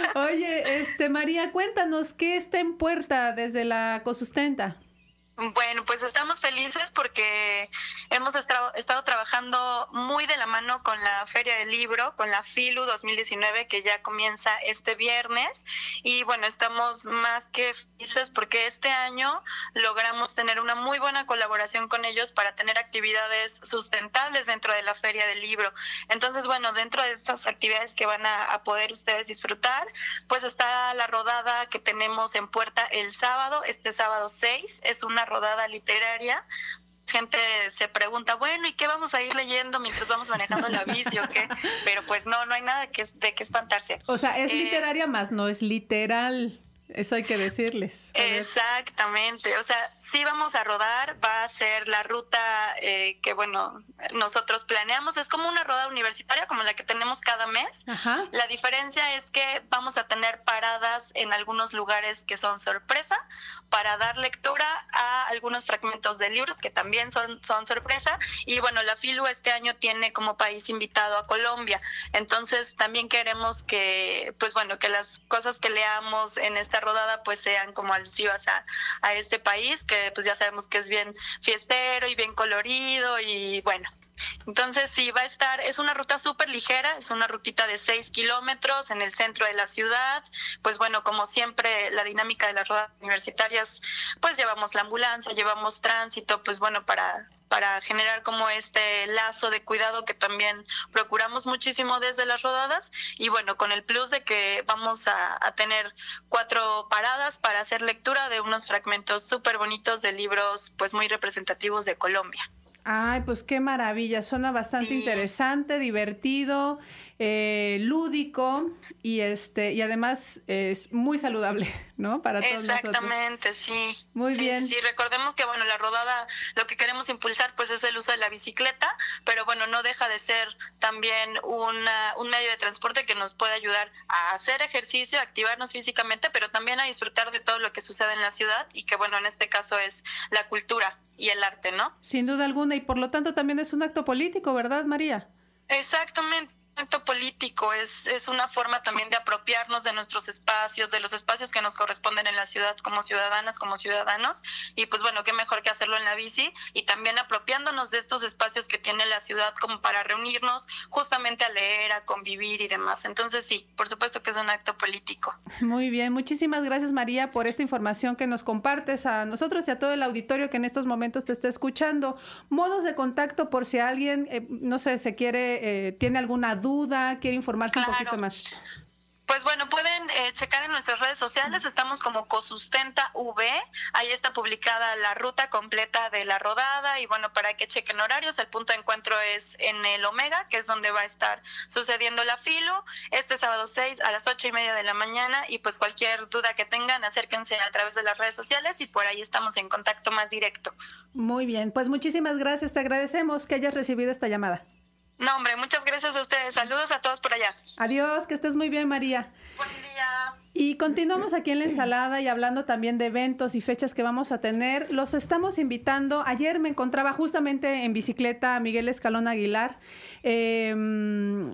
Oye, este María, cuéntanos qué está en puerta desde la Cosustenta. Bueno, pues estamos felices porque hemos estra- estado trabajando muy de la mano con la Feria del Libro, con la FILU dos mil diecinueve, que ya comienza este viernes. Y bueno, estamos más que felices porque este año logramos tener una muy buena colaboración con ellos para tener actividades sustentables dentro de la Feria del Libro. Entonces, bueno, dentro de estas actividades que van a, a poder ustedes disfrutar, pues está la rodada que tenemos en puerta el sábado, este sábado seis, es una rodada literaria. Gente se pregunta, bueno, ¿y qué vamos a ir leyendo mientras vamos manejando la bici o qué? Pero pues no, no hay nada de que, de que espantarse. O sea, es Eh, literaria más, no es literal. Eso hay que decirles. A ver. Exactamente, o sea, sí vamos a rodar, va a ser la ruta eh, que, bueno, nosotros planeamos, es como una rodada universitaria como la que tenemos cada mes. Ajá. La diferencia es que vamos a tener paradas en algunos lugares que son sorpresa para dar lectura a algunos fragmentos de libros que también son, son sorpresa. Y bueno, la FILU este año tiene como país invitado a Colombia, entonces también queremos que, pues bueno, que las cosas que leamos en esta rodada pues sean como alusivas a, a este país, que pues ya sabemos que es bien fiestero y bien colorido y bueno. Entonces sí, va a estar, es una ruta súper ligera, es una rutita de seis kilómetros en el centro de la ciudad. Pues bueno, como siempre, la dinámica de las rodadas universitarias, pues llevamos la ambulancia, llevamos tránsito, pues bueno, para... para generar como este lazo de cuidado que también procuramos muchísimo desde las rodadas. Y bueno, con el plus de que vamos a, a tener cuatro paradas para hacer lectura de unos fragmentos súper bonitos de libros pues muy representativos de Colombia. Ay, pues qué maravilla. Suena bastante Sí. interesante, divertido, eh, lúdico y este y además es muy saludable, ¿no? Para todos nosotros. Exactamente, sí. Muy Sí, bien. Sí, sí, recordemos que bueno, la rodada, lo que queremos impulsar pues es el uso de la bicicleta, pero bueno, no deja de ser también una, un medio de transporte que nos puede ayudar a hacer ejercicio, a activarnos físicamente, pero también a disfrutar de todo lo que sucede en la ciudad y que bueno, en este caso es la cultura y el arte, ¿no? Sin duda alguna, y por lo tanto también es un acto político, ¿verdad, María? Exactamente. Acto político es, es una forma también de apropiarnos de nuestros espacios, de los espacios que nos corresponden en la ciudad como ciudadanas, como ciudadanos, y pues bueno, qué mejor que hacerlo en la bici y también apropiándonos de estos espacios que tiene la ciudad como para reunirnos justamente a leer, a convivir y demás. Entonces sí, por supuesto que es un acto político. Muy bien, muchísimas gracias, María, por esta información que nos compartes a nosotros y a todo el auditorio que en estos momentos te está escuchando. Modos de contacto por si alguien, eh, no sé, se quiere, eh, tiene alguna duda, quiere informarse un Claro. poquito más. Pues bueno, pueden eh, checar en nuestras redes sociales, estamos como Cosustenta V, ahí está publicada la ruta completa de la rodada y bueno, para que chequen horarios, el punto de encuentro es en el Omega, que es donde va a estar sucediendo la filo, este sábado seis a las ocho y media de la mañana y pues cualquier duda que tengan, acérquense a través de las redes sociales y por ahí estamos en contacto más directo. Muy bien, pues muchísimas gracias, te agradecemos que hayas recibido esta llamada. No, hombre, muchas gracias a ustedes, saludos a todos por allá. Adiós, que estés muy bien, María. Buen día. Y continuamos aquí en la ensalada y hablando también de eventos y fechas que vamos a tener. Los estamos invitando. Ayer me encontraba justamente en bicicleta a Miguel Escalón Aguilar. Eh,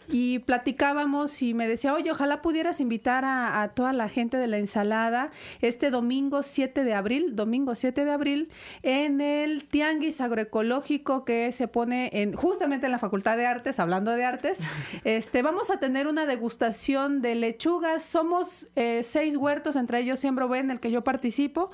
y platicábamos y me decía, oye, ojalá pudieras invitar a, a toda la gente de la ensalada este domingo siete de abril, domingo siete de abril, en el Tianguis Agroecológico que se pone en justamente en la Facultad de Artes, hablando de artes. Este, vamos a tener una degustación de lechugas. Somos eh, seis huertos, entre ellos Siembra V, en el que yo participo,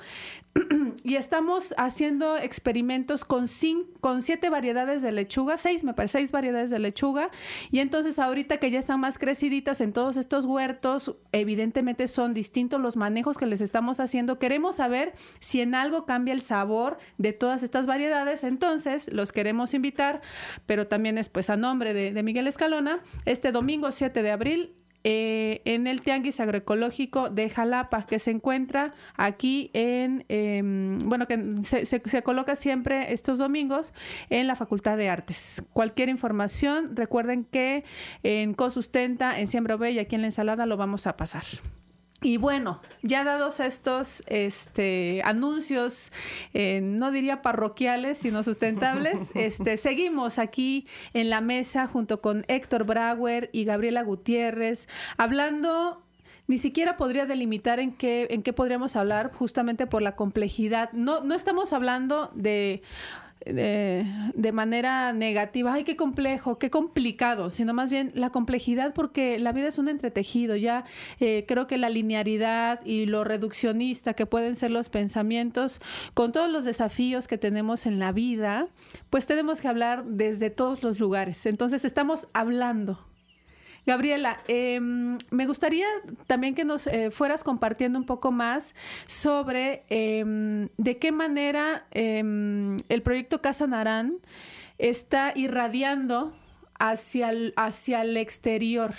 y estamos haciendo experimentos con, cinco, con siete variedades de lechuga, seis, me parece, seis variedades de lechuga, y entonces ahorita que ya están más creciditas en todos estos huertos, evidentemente son distintos los manejos que les estamos haciendo. Queremos saber si en algo cambia el sabor de todas estas variedades, entonces los queremos invitar, pero también es pues a nombre de, de Miguel Escalona, este domingo siete de abril, Eh, en el Tianguis Agroecológico de Jalapa, que se encuentra aquí en, eh, bueno, que se, se, se coloca siempre estos domingos en la Facultad de Artes. Cualquier información, recuerden que en Cosustenta, en Siembra V y aquí en La Ensalada lo vamos a pasar. Y bueno, ya dados estos este, anuncios, eh, no diría parroquiales, sino sustentables, este, seguimos aquí en la mesa junto con Héctor Brauer y Gabriela Gutiérrez, hablando. Ni siquiera podría delimitar en qué, en qué podríamos hablar, justamente por la complejidad. No, no estamos hablando de... De, de manera negativa, ay, qué complejo, qué complicado, sino más bien la complejidad, porque la vida es un entretejido. Ya eh, creo que la linearidad y lo reduccionista que pueden ser los pensamientos, con todos los desafíos que tenemos en la vida, pues tenemos que hablar desde todos los lugares. Entonces estamos hablando. Gabriela, eh, me gustaría también que nos eh, fueras compartiendo un poco más sobre eh, de qué manera eh, el proyecto Casa Narán está irradiando hacia el, hacia el exterior.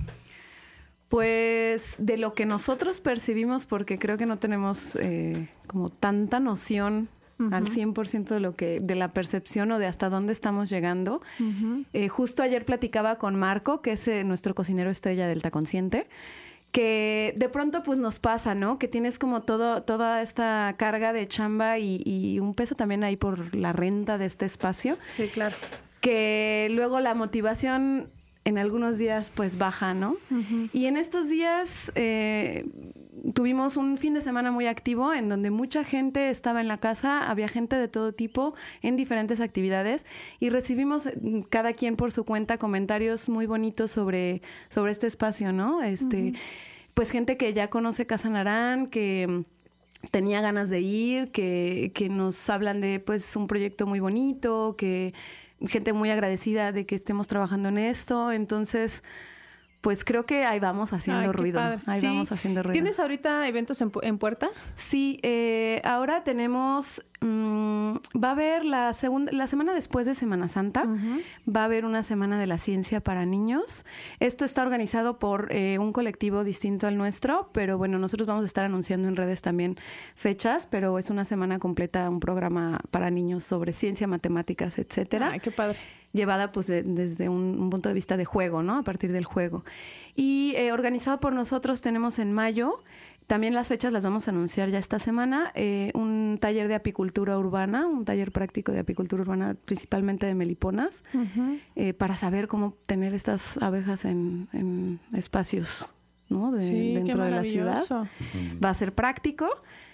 Pues de lo que nosotros percibimos, porque creo que no tenemos eh, como tanta noción Uh-huh. al cien por ciento de lo que, de la percepción o de hasta dónde estamos llegando. Uh-huh. Eh, justo ayer platicaba con Marco, que es eh, nuestro cocinero estrella del Taconsciente, que de pronto pues nos pasa, ¿no? Que tienes como todo, toda esta carga de chamba y, y un peso también ahí por la renta de este espacio. Sí, claro. Que luego la motivación en algunos días pues baja, ¿no? Uh-huh. Y en estos días eh, tuvimos un fin de semana muy activo en donde mucha gente estaba en la casa, había gente de todo tipo en diferentes actividades y recibimos cada quien por su cuenta comentarios muy bonitos sobre, sobre este espacio, ¿no? Este, uh-huh. Pues gente que ya conoce Casa Narán, que tenía ganas de ir, que, que nos hablan de pues un proyecto muy bonito, que gente muy agradecida de que estemos trabajando en esto. Entonces, pues creo que ahí vamos haciendo Ay, ruido. Padre. Ahí sí. vamos haciendo ruido. ¿Tienes ahorita eventos en, en puerta? Sí, eh, ahora tenemos, mmm, va a haber la segunda, la semana después de Semana Santa, uh-huh. va a haber una semana de la ciencia para niños. Esto está organizado por eh, un colectivo distinto al nuestro, pero bueno, nosotros vamos a estar anunciando en redes también fechas, pero es una semana completa, un programa para niños sobre ciencia, matemáticas, etcétera. Ay, qué padre. Llevada pues de, desde un, un punto de vista de juego, ¿no? A partir del juego. Y eh, organizado por nosotros tenemos en mayo, también las fechas las vamos a anunciar ya esta semana, eh, un taller de apicultura urbana, un taller práctico de apicultura urbana principalmente de meliponas, uh-huh. eh, para saber cómo tener estas abejas en, en espacios, ¿no? De, sí, dentro de la ciudad. Va a ser práctico.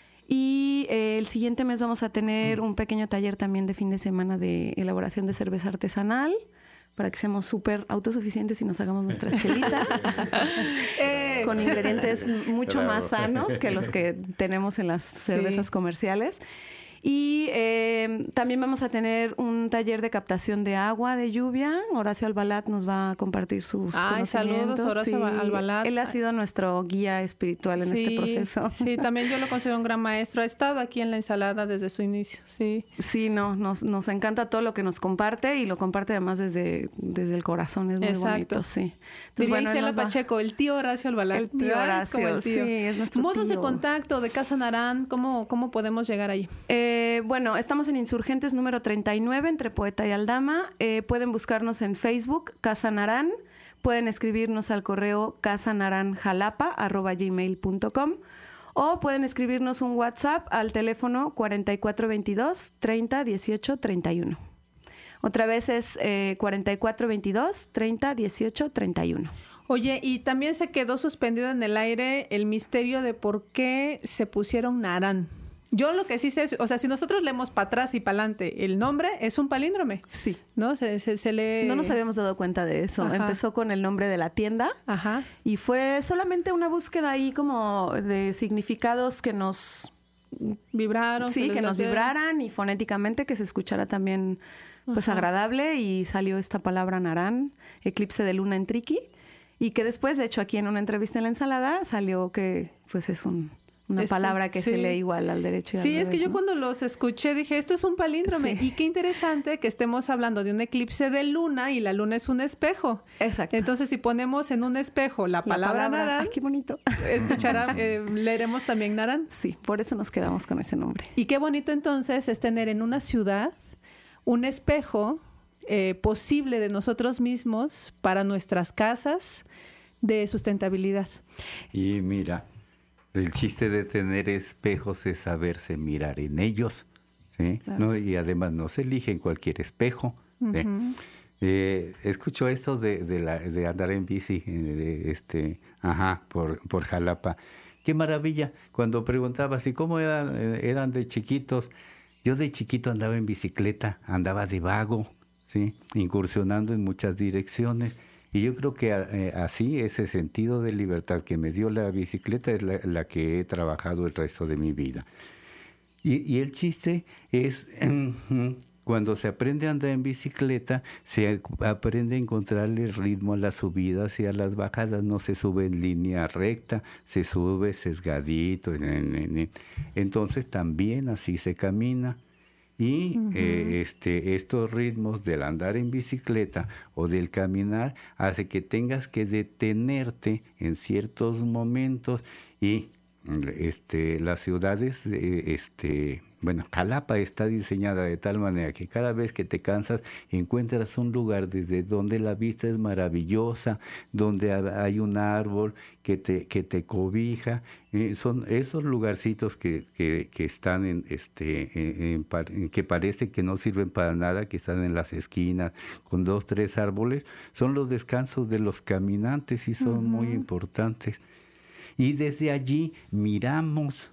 Y eh, el siguiente mes vamos a tener un pequeño taller también de fin de semana de elaboración de cerveza artesanal para que seamos súper autosuficientes y nos hagamos nuestra chelita eh, con ingredientes mucho claro. más sanos que los que tenemos en las cervezas sí. comerciales. Y eh, también vamos a tener un taller de captación de agua, de lluvia. Horacio Albalat nos va a compartir sus Ay, conocimientos. Saludos, Horacio sí. Albalat. Él ha sido nuestro guía espiritual en sí, este proceso. Sí, también yo lo considero un gran maestro. Ha estado aquí en La Ensalada desde su inicio, sí. Sí, no, nos, nos encanta todo lo que nos comparte y lo comparte además desde, desde el corazón. Es muy Exacto. bonito, sí. Entonces, Diría bueno, Isela Pacheco, el tío Horacio Albalat. El tío Horacio, como el tío. Sí, es nuestro Modos tío. de contacto de Casa Narán, ¿cómo, cómo podemos llegar ahí? Eh, bueno, estamos en Insurgentes número treinta y nueve, entre Poeta y Aldama. Eh, pueden buscarnos en Facebook, Casa Narán. Pueden escribirnos al correo casanaranjalapa arroba gmail punto com o pueden escribirnos un WhatsApp al teléfono cuarenta y cuatro veintidós, treinta dieciocho treinta y uno. Otra vez es eh, cuarenta y cuatro veintidós treinta dieciocho treinta y uno. Oye, y también se quedó suspendido en el aire el misterio de por qué se pusieron Narán. Yo lo que sí sé, es, o sea, si nosotros leemos para atrás y para adelante, el nombre es un palíndrome. Sí. ¿No? Se, se, se lee... No nos habíamos dado cuenta de eso. Ajá. Empezó con el nombre de la tienda. Ajá. Y fue solamente una búsqueda ahí como de significados que nos... Vibraron. Sí, que, que nos latió. vibraran y fonéticamente que se escuchara también pues Ajá. agradable, y salió esta palabra Narán, eclipse de luna en triqui, y que después, de hecho, aquí en una entrevista en La Ensalada salió que pues es un... Una Es- palabra que sí. se lee igual al derecho y al Sí, es que revés, yo ¿no? cuando los escuché dije, esto es un palíndrome. Sí. Y qué interesante que estemos hablando de un eclipse de luna y la luna es un espejo. Exacto. Entonces, si ponemos en un espejo la La palabra Narán, Ay, qué bonito. escuchará, eh, leeremos también Narán. Sí, por eso nos quedamos con ese nombre. Y qué bonito entonces es tener en una ciudad un espejo eh, posible de nosotros mismos para nuestras casas de sustentabilidad. Y mira, el chiste de tener espejos es saberse mirar en ellos, ¿sí? Claro. ¿No? Y además no se elige en cualquier espejo. ¿sí? Eh, escucho esto de, de, la, de andar en bici, eh, de este, ajá, por, por Jalapa. Qué maravilla. Cuando preguntabas, ¿y cómo eran, eh, eran de chiquitos? Yo de chiquito andaba en bicicleta, andaba de vago, ¿sí? Incursionando en muchas direcciones. Y yo creo que eh, así, ese sentido de libertad que me dio la bicicleta es la, la que he trabajado el resto de mi vida. Y, y el chiste es, cuando se aprende a andar en bicicleta, se aprende a encontrarle ritmo a las subidas y a las bajadas. No se sube en línea recta, se sube sesgadito. Entonces también así se camina. Y uh-huh. eh, este, estos ritmos del andar en bicicleta o del caminar hace que tengas que detenerte en ciertos momentos. Y este, las ciudades, eh, este, bueno, Jalapa está diseñada de tal manera que cada vez que te cansas encuentras un lugar desde donde la vista es maravillosa, donde hay un árbol que te, que te cobija. Eh, son esos lugarcitos que, que, que están en, este, en, en, en, que parece que no sirven para nada, que están en las esquinas con dos, tres árboles, son los descansos de los caminantes y son uh-huh. muy importantes. Y desde allí miramos.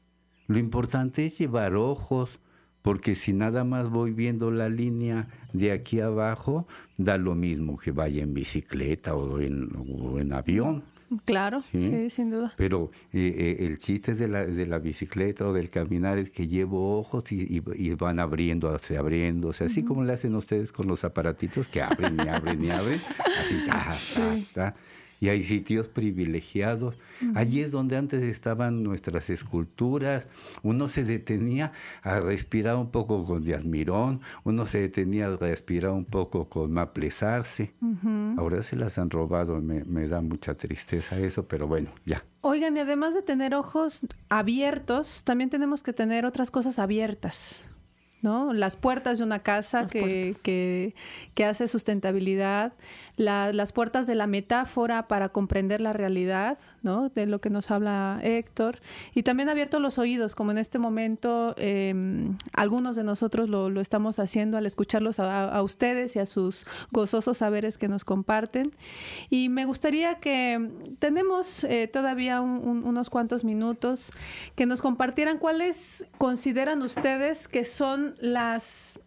Lo importante es llevar ojos, porque si nada más voy viendo la línea de aquí abajo, da lo mismo que vaya en bicicleta o en, o en avión. Claro, sí, sí sin duda. Pero eh, eh, el chiste de la, de la bicicleta o del caminar es que llevo ojos y, y, y van abriéndose, abriéndose, así uh-huh. como le hacen ustedes con los aparatitos que abren y abren y abren, así, ta, ta, ta. Y hay sitios privilegiados. Uh-huh. Allí es donde antes estaban nuestras esculturas. Uno se detenía a respirar un poco con Díaz Mirón, uno se detenía a respirar un poco con Maples Arce. Uh-huh. Ahora se las han robado, me, me da mucha tristeza eso, pero bueno, ya. Oigan, y además de tener ojos abiertos, también tenemos que tener otras cosas abiertas, ¿no? Las puertas de una casa que, que, que hace sustentabilidad, la, las puertas de la metáfora para comprender la realidad, ¿no? De lo que nos habla Héctor, y también abiertos los oídos, como en este momento eh, algunos de nosotros lo, lo estamos haciendo al escucharlos a, a ustedes y a sus gozosos saberes que nos comparten. Y me gustaría que tenemos eh, todavía un, un, unos cuantos minutos que nos compartieran cuáles consideran ustedes que son las...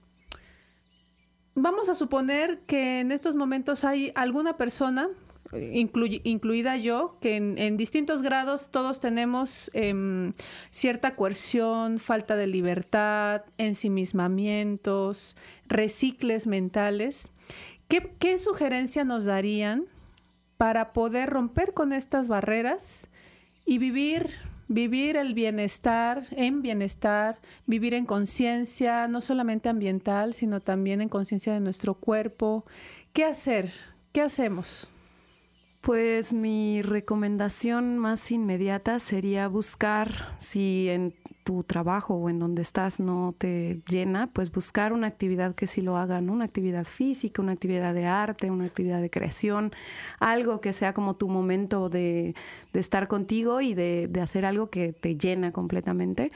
Vamos a suponer que en estos momentos hay alguna persona, incluy, incluida yo, que en, en distintos grados todos tenemos eh, cierta coerción, falta de libertad, ensimismamientos, recicles mentales. ¿Qué, qué sugerencia nos darían para poder romper con estas barreras y vivir... Vivir el bienestar, en bienestar, vivir en conciencia, no solamente ambiental, sino también en conciencia de nuestro cuerpo? ¿Qué hacer? ¿Qué hacemos? Pues mi recomendación más inmediata sería buscar, si en tu trabajo o en donde estás no te llena, pues buscar una actividad que sí lo haga, ¿no? Una actividad física, una actividad de arte, una actividad de creación, algo que sea como tu momento de, de estar contigo y de, de hacer algo que te llena completamente,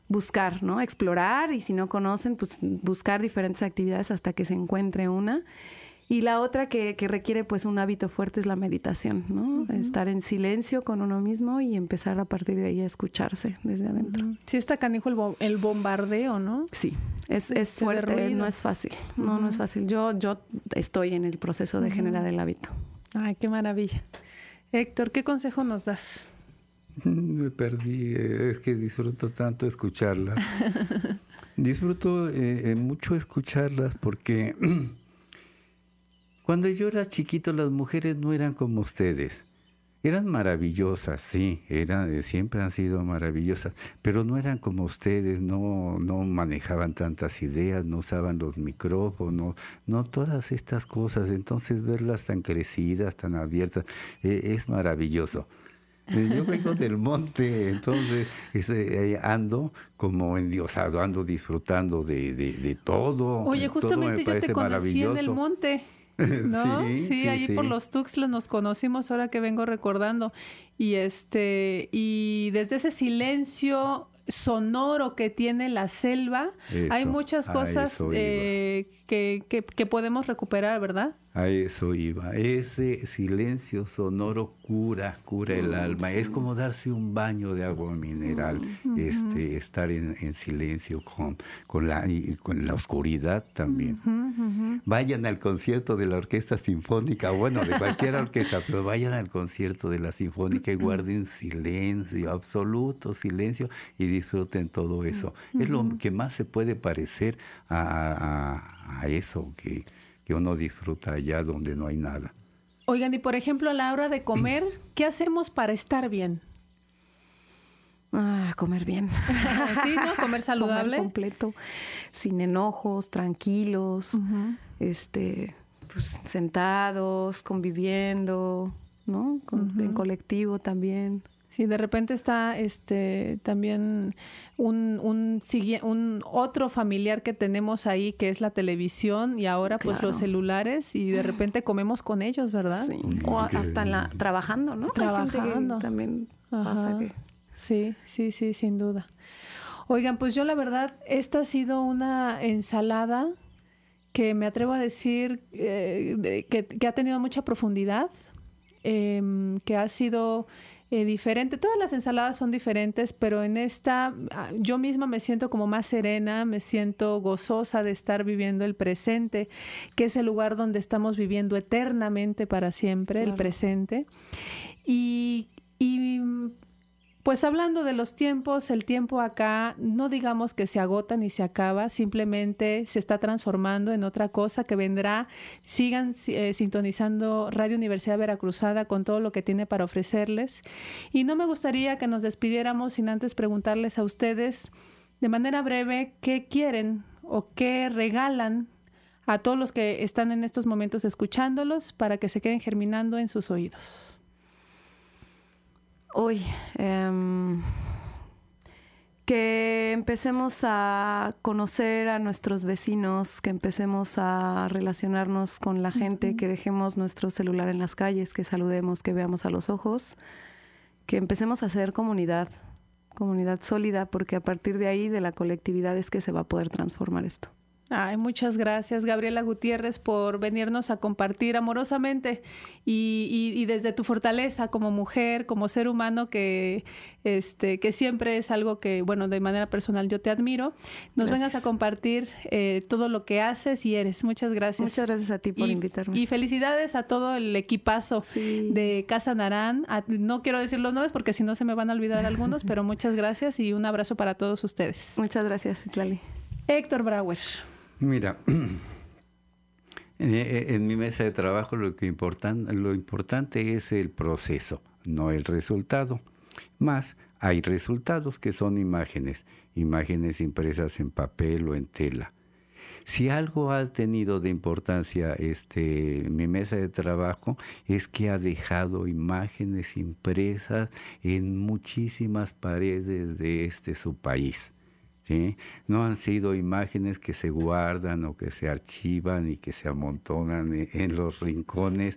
buscar, ¿no? Explorar, y si no conocen, pues buscar diferentes actividades hasta que se encuentre una. Y la otra que, que requiere pues un hábito fuerte es la meditación, ¿no? Uh-huh. Estar en silencio con uno mismo y empezar a partir de ahí a escucharse desde adentro. Uh-huh. Sí, está canijo el, bo- el bombardeo, ¿no? Sí, es, es fuerte, no es fácil. Uh-huh. No, no es fácil. Yo, yo estoy en el proceso de uh-huh. generar el hábito. Ay, qué maravilla. Héctor, ¿qué consejo nos das? Me perdí, es que disfruto tanto escucharlas. Disfruto eh, mucho escucharlas porque... Cuando yo era chiquito, las mujeres no eran como ustedes. Eran maravillosas, sí, eran, siempre han sido maravillosas, pero no eran como ustedes, no, no manejaban tantas ideas, no usaban los micrófonos, no todas estas cosas. Entonces, verlas tan crecidas, tan abiertas, eh, es maravilloso. Yo vengo del monte, entonces eh, ando como endiosado, ando disfrutando de, de, de todo. Oye, justamente todo me yo te conocí en el monte. ¿No? Sí, sí, sí, allí sí. Por los Tuxtlas nos conocimos, ahora que vengo recordando. Y este, y desde ese silencio sonoro que tiene la selva, eso, hay muchas cosas eh, que, que, que podemos recuperar, ¿verdad? A eso iba. Ese silencio sonoro cura, cura el oh, alma. Sí. Es como darse un baño de agua mineral, uh-huh. este, estar en, en silencio con, con, la, y con la oscuridad también. Uh-huh, uh-huh. Vayan al concierto de la Orquesta Sinfónica, bueno, de cualquier orquesta, pero vayan al concierto de la Sinfónica y guarden silencio, absoluto silencio, y disfruten todo eso. Uh-huh. Es lo que más se puede parecer a, a, a eso que... que uno disfruta allá donde no hay nada. Oigan, y por ejemplo, a la hora de comer, ¿qué hacemos para estar bien? Ah, comer bien. Sí, ¿no? Comer saludable. Comer completo, sin enojos, tranquilos, uh-huh. este, pues, sentados, conviviendo, ¿no? Con, uh-huh. En colectivo también. Sí, de repente está este también un, un, un otro familiar que tenemos ahí, que es la televisión, y ahora claro. pues los celulares, y de repente comemos con ellos, ¿verdad? Sí. O hasta en la, trabajando, ¿no? Trabajando. También pasa que... Sí, sí, sí, sin duda. Oigan, pues yo la verdad, esta ha sido una ensalada que me atrevo a decir eh, que, que ha tenido mucha profundidad, eh, que ha sido... Eh, diferente. Todas las ensaladas son diferentes, pero en esta yo misma me siento como más serena, me siento gozosa de estar viviendo el presente, que es el lugar donde estamos viviendo eternamente para siempre, claro. El presente. Y, y pues hablando de los tiempos, el tiempo acá no digamos que se agota ni se acaba, simplemente se está transformando en otra cosa que vendrá. Sigan eh, sintonizando Radio Universidad Veracruzana con todo lo que tiene para ofrecerles. Y no me gustaría que nos despidiéramos sin antes preguntarles a ustedes de manera breve qué quieren o qué regalan a todos los que están en estos momentos escuchándolos para que se queden germinando en sus oídos. Hoy, eh, que empecemos a conocer a nuestros vecinos, que empecemos a relacionarnos con la gente, uh-huh. que dejemos nuestro celular en las calles, que saludemos, que veamos a los ojos, que empecemos a hacer comunidad, comunidad sólida, porque a partir de ahí, de la colectividad, es que se va a poder transformar esto. Ay, muchas gracias, Gabriela Gutiérrez, por venirnos a compartir amorosamente y, y, y desde tu fortaleza como mujer, como ser humano, que este que siempre es algo que, bueno, de manera personal yo te admiro. Nos gracias. Vengas a compartir eh, todo lo que haces y eres. Muchas gracias. Muchas gracias a ti por y, invitarme. Y felicidades a todo el equipazo sí. de Casa Narán. A, no quiero decir los nombres porque si no se me van a olvidar algunos, pero muchas gracias y un abrazo para todos ustedes. Muchas gracias, Citlali. Héctor Brauer. Mira, en mi mesa de trabajo lo que importan, lo importante es el proceso, no el resultado. Más, hay resultados que son imágenes, imágenes impresas en papel o en tela. Si algo ha tenido de importancia este, mi mesa de trabajo es que ha dejado imágenes impresas en muchísimas paredes de este su país. ¿Sí? No han sido imágenes que se guardan o que se archivan y que se amontonan en los rincones.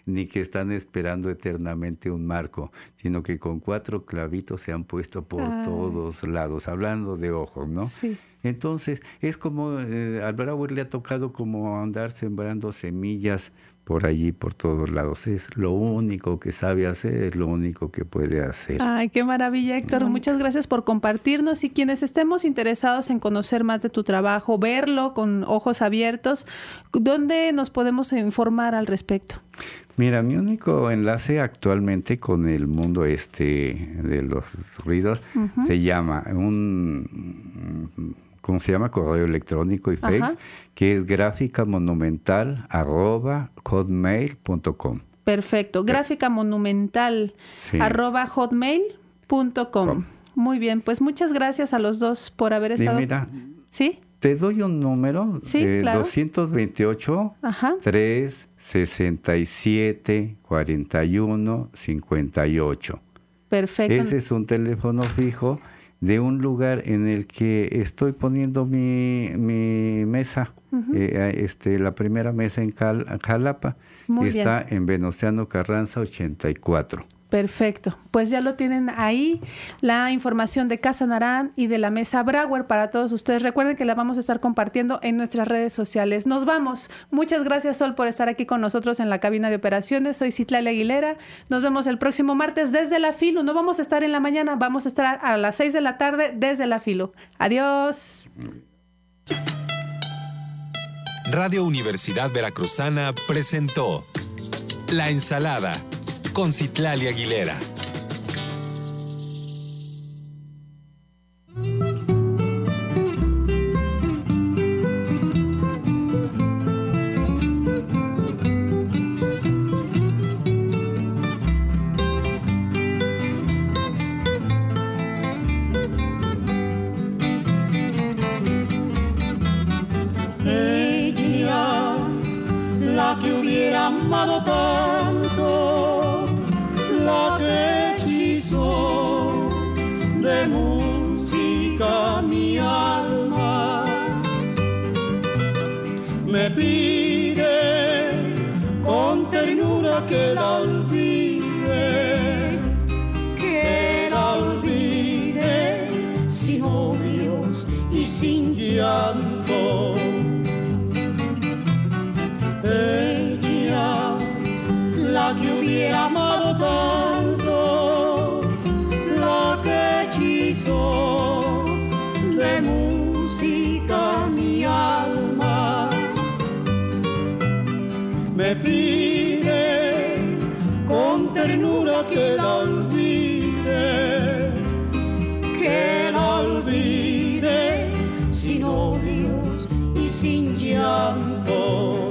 ni que están esperando eternamente un marco, sino que con cuatro clavitos se han puesto por Ay. todos lados, hablando de ojos, ¿no? Sí. Entonces, es como, eh, al Brauer le ha tocado como andar sembrando semillas por allí, por todos lados. Es lo único que sabe hacer, es lo único que puede hacer. Ay, qué maravilla, Héctor. Bonito. Muchas gracias por compartirnos. Y quienes estemos interesados en conocer más de tu trabajo, verlo con ojos abiertos, ¿dónde nos podemos informar al respecto? Mira, mi único enlace actualmente con el mundo este de los ruidos uh-huh. se llama un... ¿Cómo se llama? Correo electrónico y fax, Ajá. que es gráfica monumental arroba hotmail punto com. Perfecto, gráfica monumental sí. arroba hotmail punto com. Muy bien, pues muchas gracias a los dos por haber estado. Y mira, ¿sí? Te doy un número, sí, eh, claro. doscientos veintiocho, tres sesenta y siete, cuarenta y uno, cincuenta y ocho. Perfecto. Ese es un teléfono fijo de un lugar en el que estoy poniendo mi, mi mesa, uh-huh. eh, este, la primera mesa en Cal, Jalapa, Muy está bien. En Venustiano Carranza ochenta y cuatro. Perfecto, pues ya lo tienen ahí, la información de Casa Narán y de la Mesa Brauer para todos ustedes. Recuerden que la vamos a estar compartiendo en nuestras redes sociales. Nos vamos. Muchas gracias, Sol, por estar aquí con nosotros en la cabina de operaciones. Soy Citlali Aguilera. Nos vemos el próximo martes desde la Filu. No vamos a estar en la mañana, vamos a estar a las seis de la tarde desde la Filu. Adiós. Radio Universidad Veracruzana presentó La Ensalada con Citlali Aguilera. Ella, la que hubiera amado tanto, la que hechizó de música mi alma, me pide con ternura que la olvide, que la olvide sin odios y sin llanto. Ella, la que hubiera amado tanto, la que hechizó de música mi alma, me pide con ternura que la olvide, que la olvide sin odios y sin llanto.